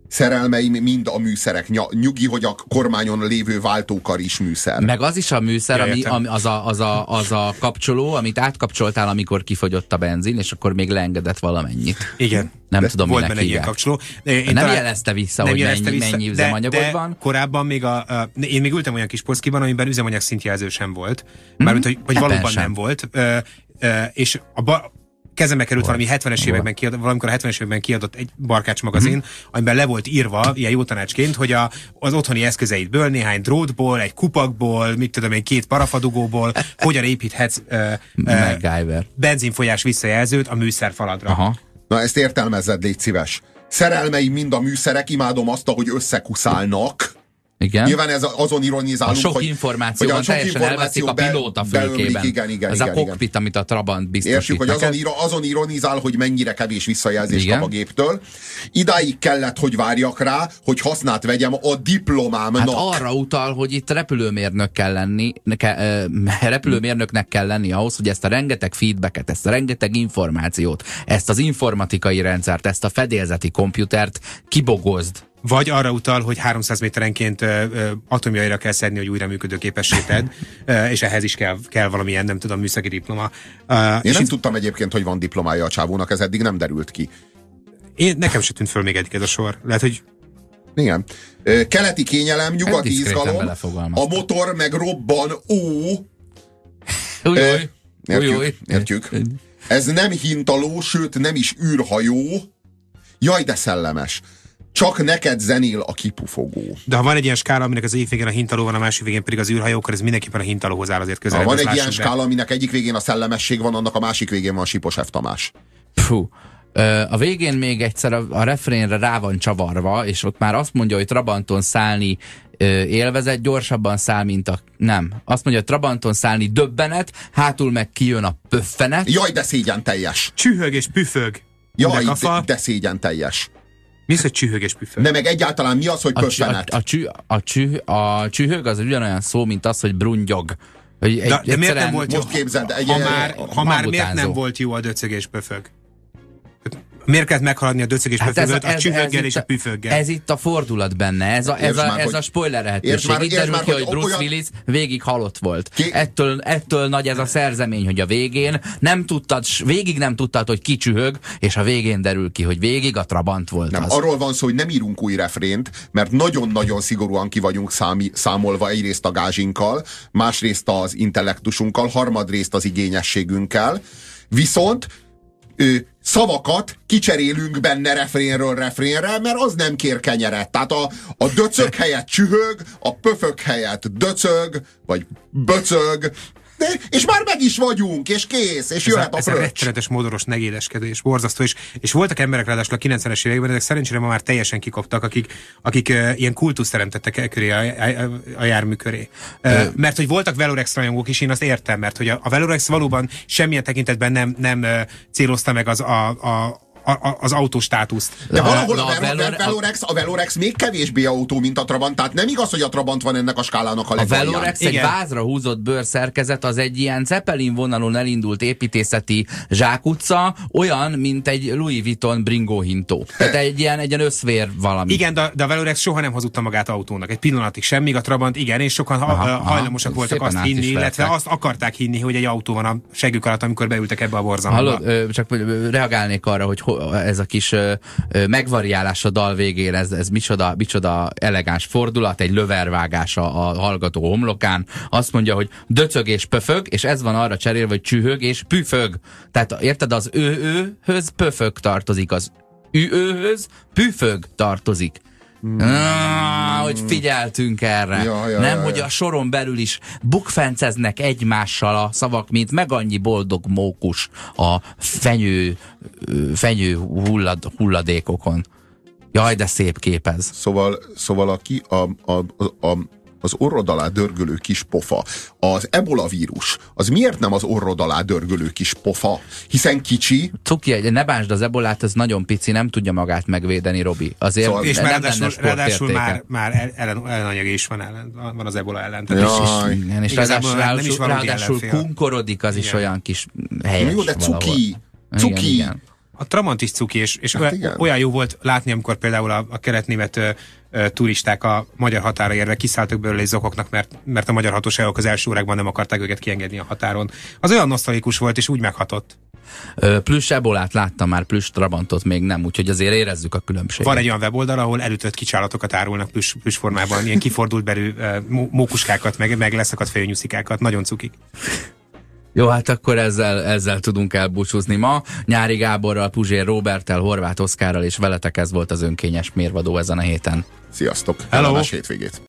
Szerelmeim mind a műszerek. Nyugi, hogy a kormányon lévő váltókar is műszer. Meg az is a műszer, Ja, ami az a kapcsoló, amit átkapcsoltál, amikor kifogyott a benzin, és akkor még leengedett valamennyit. Igen. Nem tudom, volt minek benne egy ilyen hívják. kapcsoló. Nem jelezte vissza, nem hogy jelezte mennyi üzemanyagod de van. Korábban még én még ültem olyan kis poszkiban, amiben üzemanyag szintjelző sem volt. Mármint, hogy valóban sem. nem volt. És kezembe került valami 70-es években valamikor a 70-es években kiadott egy Barkács magazin, amiben le volt írva, ilyen jó tanácsként, hogy az otthoni eszközeidből, néhány drótból, egy kupakból, mit tudom én, 2 parafadugóból, hogyan építhetsz benzinfolyás visszajelzőt a műszerfaladra. Aha. Na ezt értelmezzed, légy szíves. Szerelmeim mind a műszerek, imádom azt, ahogy összekuszálnak. Igen. Nyilván azon ironizálunk, a sok hogy információ hogy van, teljesen elveszik a pilóta fülkében. Igen, ez a kokpit, amit a Trabant biztosít. Értjük, hogy azon ironizál, hogy mennyire kevés visszajelzést kap a géptől. Idáig kellett, hogy várjak rá, hogy hasznát vegyem a diplomámnak. Hát arra utal, hogy itt repülőmérnök kell lenni, repülőmérnöknek kell lenni ahhoz, hogy ezt a rengeteg feedbacket, ezt a rengeteg információt, ezt az informatikai rendszert, ezt a fedélzeti komputert kibogozd. Vagy arra utal, hogy 300 méterenként atomjaira kell szedni, hogy újra működőképessé tedd, és ehhez is kell valamilyen, nem tudom, műszaki diploma. Én nem tudtam egyébként, hogy van diplomája a csávónak, ez eddig nem derült ki. Nekem se tűnt föl még eddig ez a sor. Lehet, hogy... Igen. Keleti kényelem, nyugati izgalom, a motor meg robban, Értjük. Ez nem hintaló, sőt nem is űrhajó. Jaj, de szellemes. Csak neked zenél a kipufogó. De ha van egy ilyen skála, aminek az egyik végén a hintaló van, a másik végén pedig az űrhajó, akkor ez mindenképpen a hintalóhoz áll azért közelebb. Ha van egy ilyen skála, aminek egyik végén a szellemesség van, annak a másik végén van a Sipos F. Tamás. Fú. A végén még egyszer a refrénre rá van csavarva, és ott már azt mondja, hogy Trabanton szállni élvezet, gyorsabban száll, mint a... Nem. Azt mondja, hogy Trabanton szállni döbbenet, hátul meg kijön a pöffenet. Jaj, de szégyen teljes. Csühög és püfög. Jaj, de szégyen teljes. Mi az, hogy csühög és püfög? De meg egyáltalán mi az, hogy pöffenet? A csühög az ugyanolyan szó, mint az, hogy brungyog. De miért nem volt jó? Most képzeld, ha már miért nem volt jó a döcög és pöfög? Miért kellett meghaladni a döcög és pöfögöt a csühöggel és a püföggel? Ez itt a fordulat benne, ez a spoiler lehetőség. Itt derül ki, hogy Bruce Willis végig halott volt. Ettől nagy ez a szerzemény, hogy a végén végig nem tudtad, hogy ki csühög, és a végén derül ki, hogy végig a Trabant volt nem, az. Arról van szó, hogy nem írunk új refrént, mert nagyon-nagyon szigorúan ki vagyunk számolva egyrészt a gázsinkkal, másrészt az intellektusunkkal, harmadrészt az igényességünkkel. Viszont szavakat kicserélünk benne refrénről refrénre, mert az nem kér kenyeret. Tehát a döcög helyett csühög, a pöfög helyett döcög, vagy böcög, és már meg is vagyunk, és kész, és jöhet a fröccs. Ez a rettenetes modoros negédeskedés, borzasztó, és voltak emberek ráadásul a 90-es években, ezek szerencsére ma már teljesen kikoptak, akik ilyen kultuszt teremtettek köré a jármű köré. Mert hogy voltak Velorex rajongók is, én azt értem, mert hogy a Velorex valóban semmilyen tekintetben nem célozta meg az autóstátuszt. De valahol a Velorex még kevésbé autó, mint a Trabant, tehát nem igaz, hogy a Trabant van ennek a skálának a legalján. A Velorex egy vázra húzott bőrszerkezet, az egy ilyen Zeppelin vonalon elindult építészeti zsákutca, olyan, mint egy Louis Vuitton bringóhintó. Tehát egy ilyen összvér valami. Igen, de a Velorex soha nem hazudta magát autónak. Egy pillanatig sem, míg a Trabant igen, és sokan hajlamosak voltak azt hinni, illetve azt akarták hinni, hogy egy autó van a segük alatt, amikor beültek ebbe a borzalomba. Hallod, csak reagálnék arra, hogy ez a kis megvariálás a dal végén, ez micsoda elegáns fordulat, egy lövervágás a hallgató homlokán. Azt mondja, hogy döcög és pöfög, és ez van arra cserélve, hogy csühög és püfög. Tehát érted, az őhöz pöfög tartozik, az őhöz püfög tartozik. Hogy figyeltünk erre. Nem, hogy a soron belül is bukfenceznek egymással a szavak, mint meg annyi boldog mókus a fenyő hulladékokon. Jaj, de szép képez. Szóval az orrod alá dörgölő kis pofa, az ebola vírus, az miért nem az orrod alá dörgölő kis pofa? Hiszen kicsi. Cuki, ne bánsd, az ebolát, ez nagyon pici, nem tudja magát megvédeni, Robi. Azért szóval, és ráadásul már ellenanyag is van az ebola ellen. És ráadásul kunkorodik, az is olyan kis helyes. Jó, de cuki. Igen. A Trabant is cuki, és Hát igen. olyan jó volt látni, amikor például a kelet-német turisták a magyar határa érve kiszálltak belőle és zokognak, mert a magyar hatóságok az első órákban nem akarták őket kiengedni a határon. Az olyan nosztalikus volt, és úgy meghatott. Plüss ebolát láttam már, plüss Trabantot még nem, úgyhogy azért érezzük a különbséget. Van egy olyan weboldal, ahol elütött kicsálatokat árulnak plüss formában, ilyen kifordult belül mókuskákat, meg leszakadt fejű nyuszikákat, nagyon cukik. Jó, hát akkor ezzel tudunk elbúcsúzni ma. Nyári Gáborral, Puzsér Róberttel, Horváth Oszkárral és veletek ez volt az önkényes mérvadó ezen a héten. Sziasztok! Hello. Kellemes hétvégét!